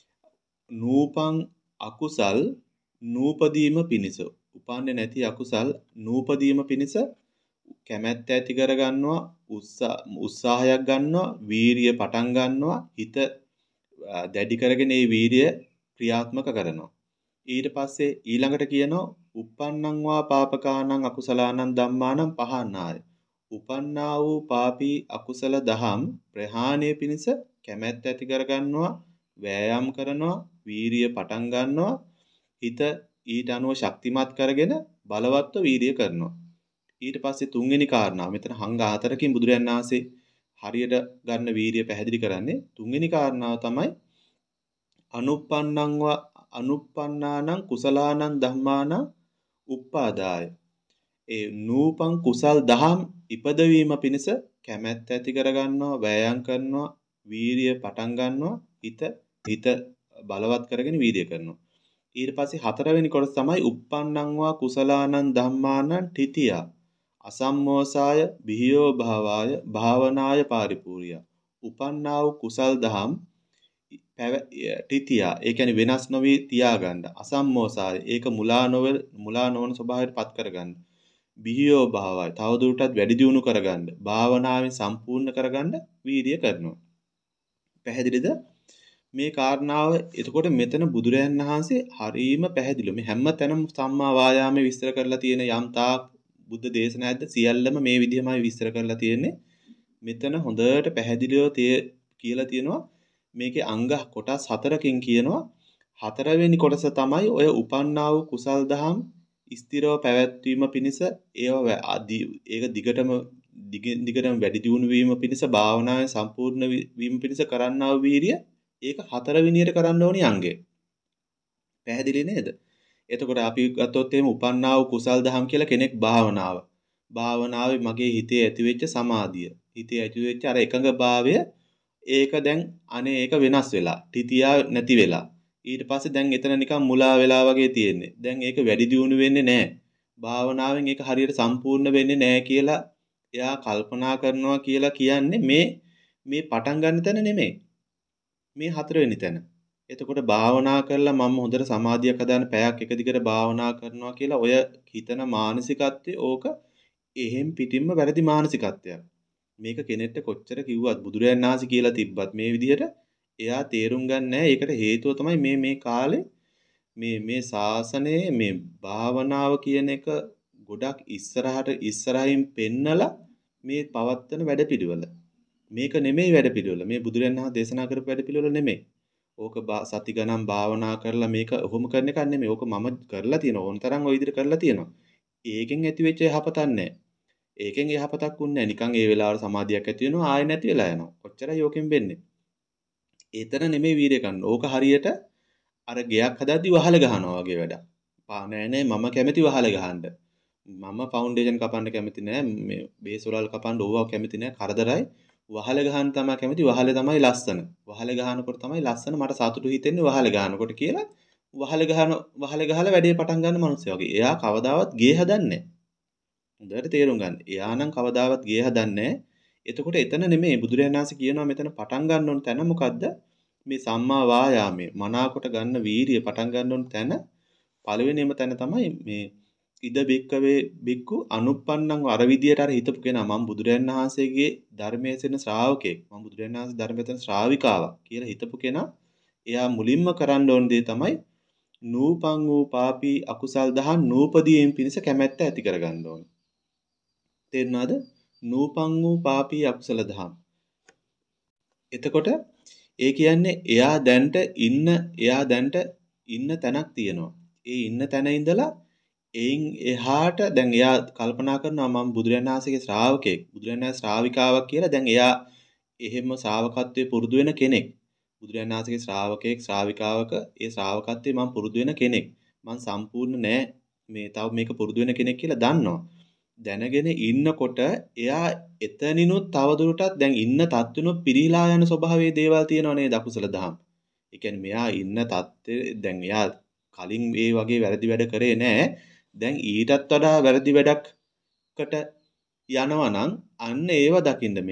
නූපං අකුසල් නූපදීම පිණිස. උපන්නේ නැති අකුසල් නූපදීම පිණිස කැමැත්ත ඇති කර ගන්නවා, උත්සාහයක් ගන්නවා, වීරිය පටන් ගන්නවා, හිත දැඩි කරගෙන මේ වීරිය ක්‍රියාත්මක කරනවා. ඊට පස්සේ ඊළඟට කියනවා uppannං වා පාපකානං අකුසලානං ධම්මානං පහනාය. උපන්නා වූ පාපී අකුසල දහම් ප්‍රහාණය පිණිස කැමැත්ත ඇති කර ගන්නවා, වෑයම් කරනවා, වීරිය පටන් ගන්නවා, හිත ඊට අනුව ශක්තිමත් කරගෙන බලවත්ව වීරිය කරනවා. ඊට පස්සේ තුන්වෙනි කාරණාව මෙතන හංග හතරකින් බුදුරයන් වහන්සේ හරියට ගන්න වීරිය පැහැදිලි කරන්නේ. තුන්වෙනි කාරණාව තමයි අනුප්පන්නං වා අනුප්පන්නානං කුසලානං ධම්මානං උප්පාදාය. ඒ නූපං කුසල් දහම් ඉපදවීම පිණිස කැමැත්ත ඇති කර ගන්නවා, වෑයම් කරනවා, වීරිය පටන් ගන්නවා, හිත හිත බලවත් කරගෙන වීරිය කරනවා. ඊට පස්සේ හතරවෙනි කොටස තමයි uppannං වා කුසලානං ධම්මානං තිතියා අසම්මෝසාය බිහියෝ භාවාය භාවනාය පාරිපූර්ය. උපන්නා වූ කුසල් දහම් තිතියා ඒ කියන්නේ වෙනස් නොවි තියාගන්න. අසම්මෝසාය ඒක මුලා නොව මුලා නොවන ස්වභාවයට පත් කරගන්න. බිහියෝ භාවය තවදුරටත් වැඩි දියුණු කරගන්න. භාවනාවෙන් සම්පූර්ණ කරගන්න වීර්ය කරනවා. පැහැදිලිද? මේ කාරණාව එතකොට මෙතන බුදුරයන් වහන්සේ හරීම පැහැදිලිව මේ හැම තැනම සම්මා වායාමයේ විස්තර කරලා තියෙන යම් තාක් බුද්ධ දේශනාවක්ද සියල්ලම මේ විදිහමයි විස්තර කරලා තියෙන්නේ. මෙතන හොඳට පැහැදිලිව කියලා තියෙනවා මේකේ අංග කොටස් හතරකින් කියනවා. හතරවෙනි කොටස තමයි ඔය උපන්නා වූ කුසල් දහම් ස්ථිරව පැවැත්වීම පිණිස ඒව ඒක දිගටම දිගටම වැඩි දියුණු වීම පිණිස භාවනාවේ සම්පූර්ණ වීම පිණිස කරන්නා වූ වීරිය ඒක හතරවෙනියට කරන්න ඕනි අංගය. පැහැදිලි නේද? එතකොට අපි ගත්තොත් එහෙම උපන්නා වූ කුසල් දහම් කියලා කෙනෙක් භාවනාව. භාවනාවේ මගේ හිතේ ඇතිවෙච්ච සමාධිය. හිතේ ඇතිවෙච්ච අර එකඟභාවය ඒක දැන් අනේ ඒක වෙනස් වෙලා. තිතියා නැති වෙලා. ඊට පස්සේ දැන් එතන නිකන් මුලා වෙලා වගේ තියෙන්නේ. දැන් ඒක වැඩි දියුණු වෙන්නේ නැහැ. භාවනාවෙන් ඒක හරියට සම්පූර්ණ වෙන්නේ නැහැ කියලා එයා කල්පනා කරනවා කියලා කියන්නේ මේ මේ පටන් ගන්න තැන නෙමෙයි. මේ හතරවෙනි තැන. එතකොට භාවනා කරලා මම හොඳට සමාධියක් හදාන පැයක් එක දිගට භාවනා කරනවා කියලා ඔය හිතන මානසිකත්වයේ ඕක එහෙම් පිටින්ම වැරදි මානසිකත්වයක්. මේක කෙනෙක්ට කොච්චර කිව්වත් බුදුරයන් වහන්සේ කියලා තිබ්බත් මේ විදිහට එයා තේරුම් ගන්න නැහැ. ඒකට හේතුව තමයි මේ මේ කාලේ මේ මේ ශාසනයේ මේ භාවනාව කියන එක ගොඩක් ඉස්සරහට ඉස්සරහින් පෙන්නලා මේ පවත්තන වැඩපිළිවෙල. මේක නෙමෙයි වැඩපිළිවෙල. මේ බුදුරයන් වහන්සේ දේශනා කරපු වැඩපිළිවෙල නෙමෙයි. ඕක සති ගණන් භාවනා කරලා මේක ඔහොම කරන එකක් නෙමෙයි. ඕක මම කරලා තියෙනවා. ඕන තරම් ওই විදිහට කරලා තියෙනවා. ඒකෙන් ඇති වෙච්ච යහපතක් නැහැ. ඒකෙන් යහපතක් උන්නේ නැහැ. නිකන් ඒ වෙලාවට සමාධියක් ඇති වෙනවා ආයෙ නැති වෙලා යනවා. කොච්චරයි ඕකෙන් වෙන්නේ. ඒතර නෙමෙයි වීර්ය ගන්න. ඕක හරියට අර ගෙයක් හදද්දි වහල ගහනවා වගේ වැඩක්. පා නෑ නෑ මම කැමති වහල ගහන්න. මම ෆවුන්ඩේෂන් කපන්න කැමති නෑ. මේ බේස් වල කපන්න ඕවා කැමති නෑ. කරදරයි. වහල ගහන්න තමයි කැමති. වහල තමයි ලස්සන. වහල ගහනකොට තමයි ලස්සන මට සතුටු හිතෙන්නේ වහල ගහනකොට කියලා. වහල ගහන වහල ගහලා වැඩේ පටන් ගන්න මිනිස්සු වගේ. එයා කවදාවත් ගේ හදන්නේ නෑ. හොඳට තේරුම් ගන්න. එයා නම් කවදාවත් ගේ හදන්නේ නෑ. එතකොට එතන නෙමෙයි බුදුරජාණන් වහන්සේ කියනවා මෙතන පටන් ගන්න ඕන තැන මොකද්ද? මේ සම්මා වායාමයේ මනාකොට ගන්න වීරිය පටන් ගන්න ඕන තැන පළවෙනිම තැන තමයි මේ ඉද බික්කවේ බික්කු අනුප්පන්නං අර විදියට අර හිතපු කෙනා මම බුදුරජාණන් වහන්සේගේ ධර්මයේ සෙන ශ්‍රාවකෙක් මම බුදුරජාණන් වහන්සේ ධර්මයෙන් ශ්‍රාවිකාවක් කියලා හිතපු කෙනා එයා මුලින්ම කරන්න ඕන දේ තමයි නූපං වූ පාපී අකුසල් දහම් නූපදීන් පිණිස කැමැත්ත ඇති කරගන්න ඕන. තේරුණාද? නූපං වූ පාපී අකුසල දහම්. එතකොට ඒ කියන්නේ එයා දැන්ට ඉන්න එයා දැන්ට ඉන්න තැනක් තියෙනවා. ඒ ඉන්න තැන ඉඳලා එයින් එහාට දැන් එයා කල්පනා කරනවා මම බුදුරජාණන් වහන්සේගේ ශ්‍රාවකෙක්. බුදුරජාණන් වහන්සේ ශ්‍රාවිකාවක් කියලා දැන් එයා එහෙම ශ්‍රාවකත්වයේ පුරුදු වෙන කෙනෙක්. බුදුරජාණන් වහන්සේගේ ශ්‍රාවකෙක් ශ්‍රාවිකාවක ඒ ශ්‍රාවකත්වයේ මම පුරුදු වෙන කෙනෙක්. මම සම්පූර්ණ නෑ මේ තව මේක පුරුදු වෙන කෙනෙක් කියලා දන්නවා. දැනගෙන ඉන්නකොට එයා එතනිනුත් තවදුරටත් දැන් ඉන්න තත්ත්වෙනුත් පිරීලා යන ස්වභාවයේ දේවල් තියෙනව නේද අකුසල දහම්. ඒ කියන්නේ මෙයා ඉන්න තත්ත්වේ දැන් එයා කලින් මේ වගේ වැරදි වැඩ කරේ නෑ. දැන් ඊටත් වඩා වැරදි වැඩක්කට යනවා නම් අන්න ඒව දකින්න මේකේ.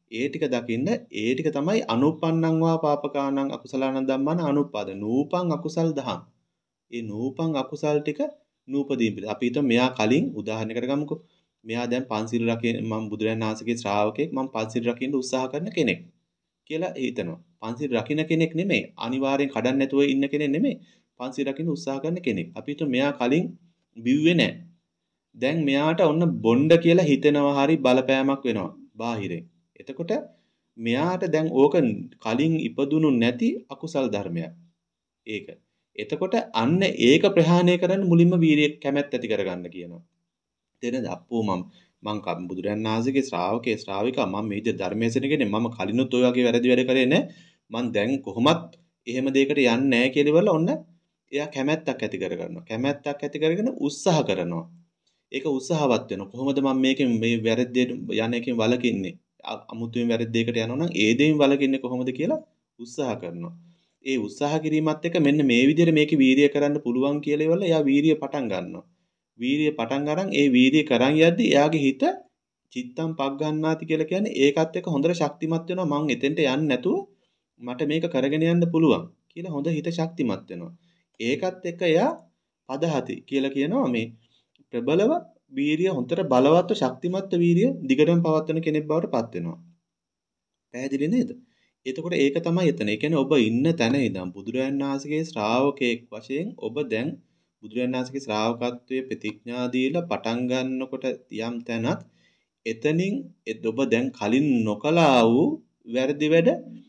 ඒ ටික දකින්න ඒ ටික තමයි අනුප්පන්නං වා පාපකානං අකුසලානං ධම්මාන අනුපාද. නූපං අකුසල් දහම්. ඒ නූපං අකුසල් ටික නූපදීන් පිට. අපි හිතමු මෙයා කලින් උදාහරණයකට ගමුකෝ. මෙයා දැන් පන්සිල් රකින්න මම බුදුරජාණන් වහන්සේගේ ශ්‍රාවකෙක් මම පන්සිල් රකින්න උත්සාහ කරන කෙනෙක් කියලා හිතනවා. පන්සිල් රකින්න කෙනෙක් නෙමෙයි. අනිවාර්යෙන් කඩන්න නැතුව ඉන්න කෙනෙක් නෙමෙයි. පන්සිල් රකින්න උත්සාහ කරන කෙනෙක්. අපි හිතමු මෙයා කලින් බිව්වේ නැහැ. දැන් මෙයාට ඔන්න බොණ්ඩ කියලා හිතෙනවා හරි බලපෑමක් වෙනවා බාහිරෙන්. එතකොට මෙයාට දැන් ඕක කලින් ඉපදුණු නැති අකුසල් ධර්මයක්. ඒක. එතකොට අන්න ඒක ප්‍රහාණය කරන්න මුලින්ම වීරිය කැමැත්ත ඇති කරගන්න කියනවා. තේරෙනද? අප්පෝ මම මං බුදුරජාණන් වහන්සේගේ ශ්‍රාවකේ ශ්‍රාවිකා මම මේ විදිහට ධර්මයේ සෙන කෙනෙක් මම කලිනුත් ඔය වගේ වැරදි වැඩ කරේ නැහැ. මං දැන් කොහොමත් එහෙම දෙයකට යන්නේ නැහැ කියලා ඉවරලා ඔන්න එයා කැමැත්තක් ඇති කරගන්නවා. කැමැත්තක් ඇති කරගෙන උත්සාහ කරනවා. ඒක උත්සාහවත් වෙනවා. කොහොමද මම මේකෙන් මේ වැරද්දේට යන එකෙන් වළකින්නේ? අමුතුවෙන් වැරද්දයකට යනවා නම් ඒ දෙයින් වළකින්නේ කොහොමද කියලා උත්සාහ කරනවා. ඒ උත්සාහ කිරීමත් එක්ක මෙන්න මේ විදිහට මේකේ වීරිය කරන්න පුළුවන් කියලා ඉවරලා එයා වීරිය පටන් ගන්නවා. වීරිය පටන් ගන්න ඒ වීරිය කරන් යද්දි එයාගේ හිත චිත්තම් පග්ගන්නාති කියලා කියන්නේ ඒකත් එක්ක හොඳට ශක්තිමත් වෙනවා. මං එතෙන්ට යන්නේ නැතුව මට මේක කරගෙන යන්න පුළුවන් කියලා හොඳ හිත ශක්තිමත් වෙනවා. ඒකත් එක්ක එයා පදහති කියලා කියනවා මේ ප්‍රබලව වීරිය හොඳට බලවත්ව ශක්තිමත් වීරිය දිගටම පවත්වන කෙනෙක් බවට පත් වෙනවා. පැහැදිලි නේද? එතකොට ඒක තමයි එතන. ඒ කියන්නේ ඔබ ඉන්න තැන ඉඳන් බුදුරජාණන් වහන්සේගේ ශ්‍රාවකයෙක් වශයෙන් ඔබ දැන් බුදුරජාණන් වහන්සේගේ ශ්‍රාවකත්වයේ ප්‍රතිඥා දීලා පටන් ගන්නකොට යම් තැනක් එතනින් ඔබ දැන් කලින් නොකලා වූ වැරදි වැඩ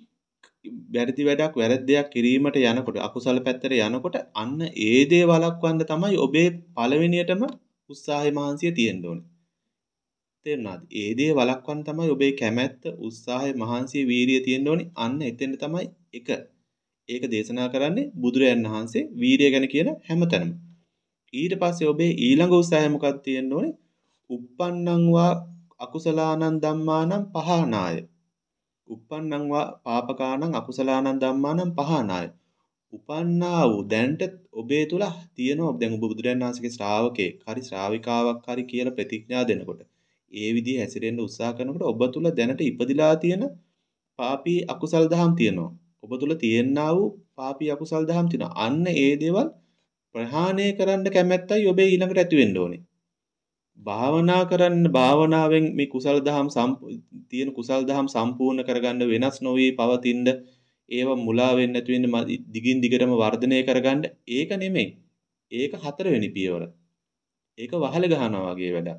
වැරදි වැඩක් වැරද්දයක් කිරීමට යනකොට අකුසල පැත්තට යනකොට අන්න ඒ දේ වළක්වන්න තමයි ඔබේ පළවෙනියටම උත්සාහය මහන්සිය තියෙන්න ඕනේ. තේරුණාද? ඒ දේ වළක්වන්න තමයි ඔබේ කැමැත්ත, උත්සාහය, මහන්සිය, වීරිය තියෙන්න ඕනේ. අන්න එතෙන් තමයි එක. ඒක දේශනා කරන්නේ බුදුරයන් වහන්සේ වීරිය ගැන කියන හැමතැනම. ඊට පස්සේ ඔබේ ඊළඟ උත්සාහය මොකක්ද තියෙන්න ඕනේ? uppannං වා අකුසලානං ධම්මානං පහනාය. uppannං වා පාපකානං අකුසලානං ධම්මානං පහනාය. උපන්නා වූ දැන්ට ඔබේ තුල තියෙනවා දැන් ඔබ බුදුරජාණන් වහන්සේගේ ශ්‍රාවකෙක් හරි ශ්‍රාවිකාවක් හරි කියලා ප්‍රතිඥා දෙනකොට ඒ විදිහ හැසිරෙන්න උත්සාහ කරනකොට ඔබ තුල දැනට ඉපදිලා තියෙන පාපී අකුසල් දහම් තියෙනවා. ඔබ තුල තියෙනා වූ පාපී අකුසල් දහම් තියෙනවා. අන්න ඒ දේවල් ප්‍රහාණය කරන්න කැමැත්තයි ඔබේ ඊළඟට ඇති වෙන්න ඕනේ. භාවනා කරන්න භාවනාවෙන් මේ කුසල් දහම් තියෙන කුසල් දහම් සම්පූර්ණ කරගන්න වෙනස් නොවි පවතින්න ඒව මුලා වෙන්නේ නැති වෙන්න දිගින් දිගටම වර්ධනය කරගන්න ඒක නෙමෙයි. ඒක හතරවෙනි පියවර. ඒක වහල ගහනවා වගේ වැඩක්.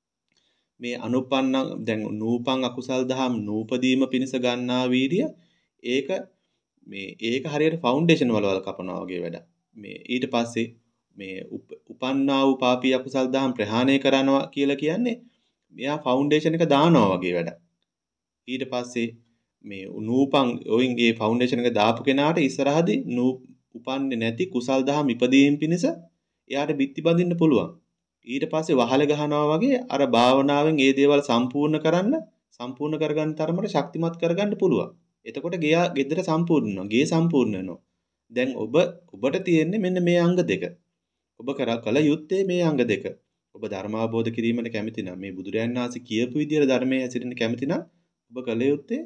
මේ අනුපන්න දැන් නූපං අකුසල් දහම් නූපදීම පිණිස ගන්නා වීර්ය ඒක මේ ඒක හරියට ෆවුන්ඩේෂන් වල වල කපනවා වගේ වැඩක්. මේ ඊට පස්සේ මේ උපන්නා වූ පාපී අකුසල් දහම් ප්‍රහාණය කරනවා කියලා කියන්නේ මෙයා ෆවුන්ඩේෂන් එක දානවා වගේ වැඩක්. ඊට පස්සේ මේ නූපං ඔයින්ගේ ෆවුන්ඩේෂන් එක දාපු කෙනාට ඉස්සරහදී නූ උපන්නේ නැති කුසල් දහම් ඉපදීම් පිණිස එයාට බිත්ති බඳින්න පුළුවන්. ඊට පස්සේ වහල ගහනවා වගේ අර භාවනාවෙන් ඒ දේවල් සම්පූර්ණ කරන්න සම්පූර්ණ කරගන්න තරමට ශක්තිමත් කරගන්න පුළුවන්. එතකොට ගෙයා ගෙදර සම්පූර්ණ වෙනවා. ගේ සම්පූර්ණ වෙනවා. දැන් ඔබ ඔබට තියෙන්නේ මෙන්න මේ අංග දෙක. ඔබ කර කල යුත්තේ මේ අංග දෙක. ඔබ ධර්ම අවබෝධ කිරීමට කැමති නම් මේ බුදුරයන් වහන්සේ කියපු විදිහට ධර්මයේ හැසිරෙන්න කැමති නම් ඔබ කල යුත්තේ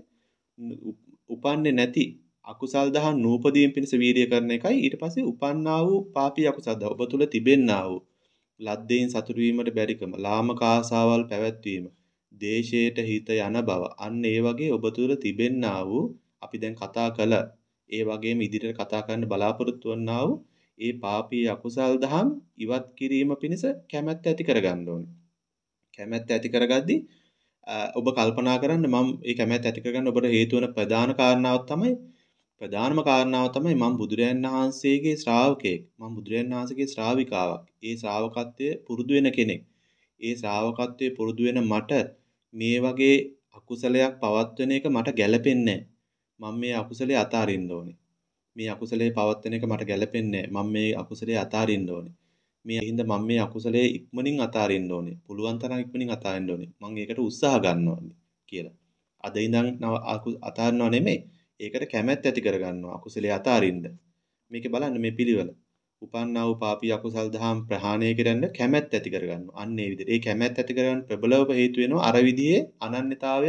උපන්නේ නැති අකුසල් දහම් නූපදීන් පිණිස වීර්ය කරන එකයි. ඊට පස්සේ උපන්නා වූ පාපී අකුසල් දහම් ඔබ තුල තිබෙන්නා වූ ලද්දෙන් සතුටු වීමට බැරිකම, ලාමක ආසාවල් පැවැත්වීම, දේශයට හිත යන බව, අන්න ඒ වගේ ඔබ තුල තිබෙන්නා වූ අපි දැන් කතා කළ ඒ වගේම ඉදිරියට කතා කරන්න බලාපොරොත්තු වන්නා වූ ඒ පාපී අකුසල් දහම් ඉවත් කිරීම පිණිස කැමැත්ත ඇති කරගන්න ඕනේ. කැමැත්ත ඇති කරගද්දී ඔබ කල්පනා කරන්න මම මේ කැමැත්ත ඇති කරගන්න ඔබට හේතු වෙන ප්‍රධාන කාරණාවක් තමයි ප්‍රධානම කාරණාව තමයි මම බුදුරයන් වහන්සේගේ ශ්‍රාවකයෙක්. මම බුදුරයන් වහන්සේගේ ශ්‍රාවිකාවක්. ඒ ශ්‍රාවකත්වයේ පුරුදු වෙන කෙනෙක්. ඒ ශ්‍රාවකත්වයේ පුරුදු වෙන මට මේ වගේ අකුසලයක් පවත්වන එක මට ගැළපෙන්නේ නැහැ. මම මේ අකුසලයේ අතාරින්න ඕනේ. මේ අකුසලයේ පවත්වන එක මට ගැළපෙන්නේ නැහැ. මම මේ අකුසලයේ අතාරින්න ඕනේ. මේ හින්දා මම මේ අකුසලයේ ඉක්මනින් අතාරින්න ඕනේ. පුළුවන් තරම් ඉක්මනින් අතාරින්න ඕනේ. මම ඒකට උත්සාහ ගන්නවා කියලා. අද ඉඳන් අතාරිනව නෙමෙයි. ඒකට කැමැත්ත ඇති කරගන්නවා අකුසලයේ අතාරින්න. මේකේ බලන්න මේ පිළිවෙල. උපන්නා වූ පාපී අකුසල් දහම් ප්‍රහාණය කරන්න කැමැත්ත ඇති කරගන්නවා. අන්න ඒ විදිහට. ඒ කැමැත්ත ඇති කරගන්න ප්‍රබලව හේතු වෙනවා අර විදිහේ අනන්‍යතාවයක්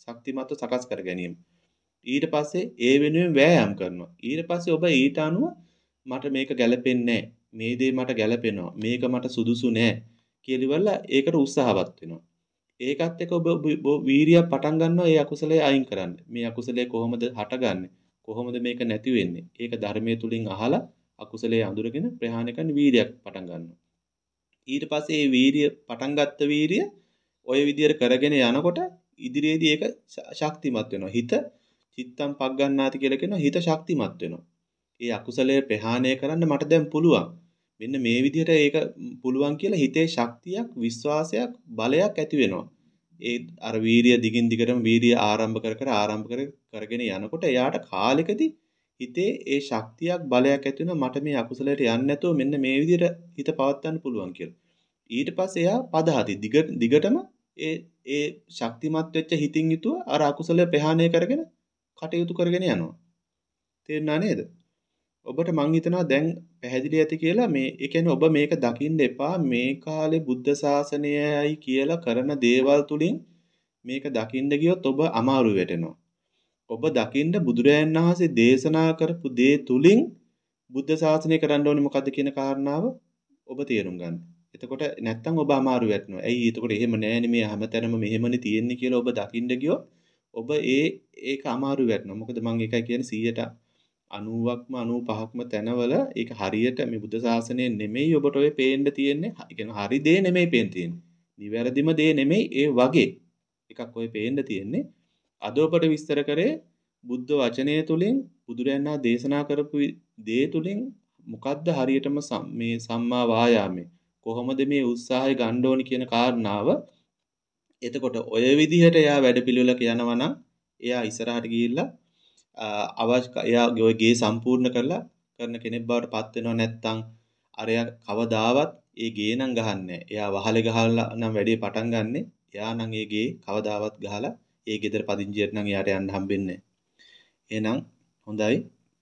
ශක්තිමත්ව සකස් කර ගැනීම. ඊට පස්සේ ඒ වෙනුවෙන් වෑයම් කරනවා. ඊට පස්සේ ඔබ ඊට අනුව මට මේක ගැලපෙන්නේ නැහැ. මේ දේ මට ගැලපෙනවා. මේක මට සුදුසු නෑ කියලා ඒකට උත්සාහවත් වෙනවා. ඒකත් එක්ක ඔබ වීරියක් පටන් ගන්නවා ඒ අකුසලයේ අයින් කරන්න. මේ අකුසලයේ කොහොමද හටගන්නේ? කොහොමද මේක නැති වෙන්නේ? ඒක ධර්මයේ තුලින් අහලා අකුසලයේ අඳුරගෙන ප්‍රහාණය කරන්න වීරියක් පටන් ගන්නවා. ඊට පස්සේ මේ වීරිය පටන් ගත්ත වීරිය ඔය විදියට කරගෙන යනකොට ඉදිරියේදී ඒක ශක්තිමත් වෙනවා. හිත චිත්තම් පග්ගන්නාති කියලා කියනවා හිත ශක්තිමත් වෙනවා. ඒ අකුසලයේ ප්‍රහාණය කරන්න මට දැන් පුළුවන්. මෙන්න මේ විදිහට ඒක පුළුවන් කියලා හිතේ ශක්තියක්, විශ්වාසයක්, බලයක් ඇති වෙනවා. ඒ අර වීරිය දිගින් දිගටම වීරිය ආරම්භ කර කර ආරම්භ කර කරගෙන යනකොට එයාට කාලෙකදී හිතේ ඒ ශක්තියක්, බලයක් ඇති වෙනවා මට මේ අකුසලයට යන්නේ නැතුව මෙන්න මේ විදිහට හිත පවත්වන්න පුළුවන් කියලා. ඊට පස්සේ එයා පදහති දිගටම ඒ ඒ ශක්තිමත් වෙච්ච හිතින් යුතුව අර අකුසලය ප්‍රහාණය කරගෙන කටයුතු කරගෙන යනවා. තේරුණා නේද? ඔබට මං හිතනවා දැන් පැහැදිලි ඇති කියලා මේ ඒ කියන්නේ ඔබ මේක දකින්න එපා මේ කාලේ බුද්ධ ශාසනයයි කියලා කරන දේවල් තුලින් මේක දකින්න ගියොත් ඔබ අමාරු වෙටෙනවා. ඔබ දකින්න බුදුරයන් වහන්සේ දේශනා කරපු දේ තුලින් බුද්ධ ශාසනය කරන්න ඕනේ මොකද්ද කියන කාරණාව ඔබ තේරුම් ගන්න. එතකොට නැත්තම් ඔබ අමාරු වෙටනවා. ඇයි එතකොට එහෙම නෑනේ මේ හැමතැනම මෙහෙමනේ තියෙන්නේ කියලා ඔබ දකින්න ගියොත් ඔබ ඒ ඒක අමාරු වෙටනවා. මොකද මං ඒකයි කියන්නේ සීයට අනූවක්ම අනූපහක්ම තැනවල ඒක හරියට මේ බුද්ධ ශාසනය නෙමෙයි ඔබට ඔය පේන්න තියෙන්නේ. ඒ කියන්නේ හරි දේ නෙමෙයි පේන්න තියෙන්නේ. නිවැරදිම දේ නෙමෙයි ඒ වගේ එකක් ඔය පේන්න තියෙන්නේ. අද ඔබට විස්තර කරේ බුද්ධ වචනය තුලින් බුදුරයන්ා දේශනා කරපු දේ තුලින් මොකද්ද හරියටම මේ සම්මා වායාමේ කොහොමද මේ උත්සාහය ගන්න ඕනි කියන කාරණාව. එතකොට ඔය විදිහට එයා වැඩපිළිවෙලක යනවා නම් එයා ඉස්සරහට ගිහිල්ලා අවශ්‍ය එයාගේ ඔය ගේ සම්පූර්ණ කරලා කරන කෙනෙක් බවට පත් වෙනව නැත්නම් අරයා කවදාවත් ඒ ගේ නම් ගහන්නේ එයා වහලේ ගහලා නම් වැඩේ පටන් ගන්නෙ. එයා නම් ඒ ගේ කවදාවත් ගහලා ඒ ගෙදර පදිංචියට නම් එයාට යන්න හම්බෙන්නේ නැහැ. එහෙනම් හොඳයි.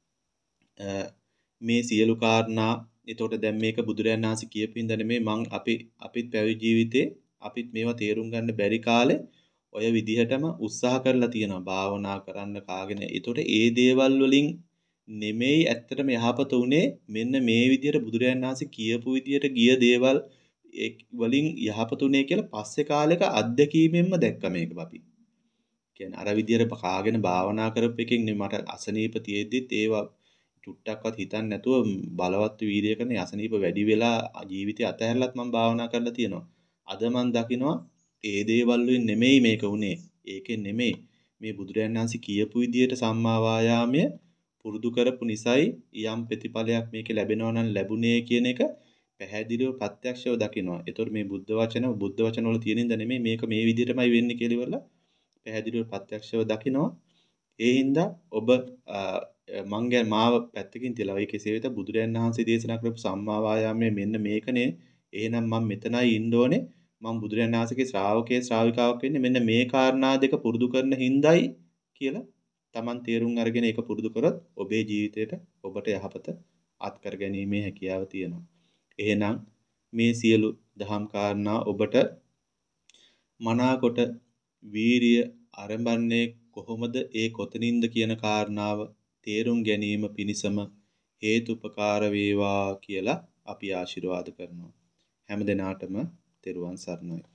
මේ සියලු කාරණා එතකොට දැන් මේක බුදුරයන් වහන්සේ කියපු හින්දා නෙමෙයි මං අපි අපිත් පැවිදි ජීවිතේ අපිත් මේවා තේරුම් ගන්න බැරි කාලේ ඔය විදිහටම උත්සාහ කරලා තියෙනවා භාවනා කරන්න කාගෙන. ඒතකොට ඒ දේවල් වලින් නෙමෙයි ඇත්තටම යහපත උනේ මෙන්න මේ විදිහට බුදුරයන් වහන්සේ කියපු විදිහට ගිය දේවල් වලින් යහපත උනේ කියලා පස්සේ කාලෙක අත්දැකීමෙන්ම දැක්ක මේක අපි. කියන්නේ අර විදිහට කාගෙන භාවනා කරපු එකෙන් නේ මට අසනීප තියෙද්දිත් ඒවා චුට්ටක්වත් හිතන්නේ නැතුව බලවත් වීර්යය කරන අසනීප වැඩි වෙලා ජීවිතය අතහැරලත් මම භාවනා කරලා තියෙනවා. අද මම දකිනවා ඒ දේවල් වලින් නෙමෙයි මේක උනේ. ඒකෙන් නෙමෙයි මේ බුදුරයන් වහන්සේ කියපු විදිහට සම්මා වායාමය පුරුදු කරපු නිසායි යම් ප්‍රතිඵලයක් මේකේ ලැබෙනවා නම් ලැබුණේ කියන එක පැහැදිලිව ප්‍රත්‍යක්ෂව දකිනවා. ඒතකොට මේ බුද්ධ වචන බුද්ධ වචන වල තියෙනින්ද නෙමෙයි මේක මේ විදිහටමයි වෙන්නේ කියලා ඉවරලා පැහැදිලිව ප්‍රත්‍යක්ෂව දකිනවා. ඒ හින්දා ඔබ මං ගැන මාව පැත්තකින් තියලා ඔය කෙසේ වෙත බුදුරයන් වහන්සේ දේශනා කරපු සම්මා වායාමයේ මෙන්න මේකනේ. එහෙනම් මම මෙතනයි ඉන්න ඕනේ. මම බුදුරයන් වහන්සේගේ ශ්‍රාවකයේ ශ්‍රාවිකාවක් වෙන්නේ මෙන්න මේ කාරණා දෙක පුරුදු කරන හින්දායි කියලා Taman තේරුම් අරගෙන ඒක පුරුදු කරොත් ඔබේ ජීවිතේට ඔබට යහපත අත් කර ගැනීමේ හැකියාව තියෙනවා. එහෙනම් මේ සියලු දහම් කාරණා ඔබට මනාකොට වීරිය ආරම්භන්නේ කොහොමද ඒ කොතනින්ද කියන කාරණාව තේරුම් ගැනීම පිණිසම හේතුපකාර වේවා කියලා අපි ආශිර්වාද කරනවා. හැම දිනාටම තෙරුවන් සරණයි.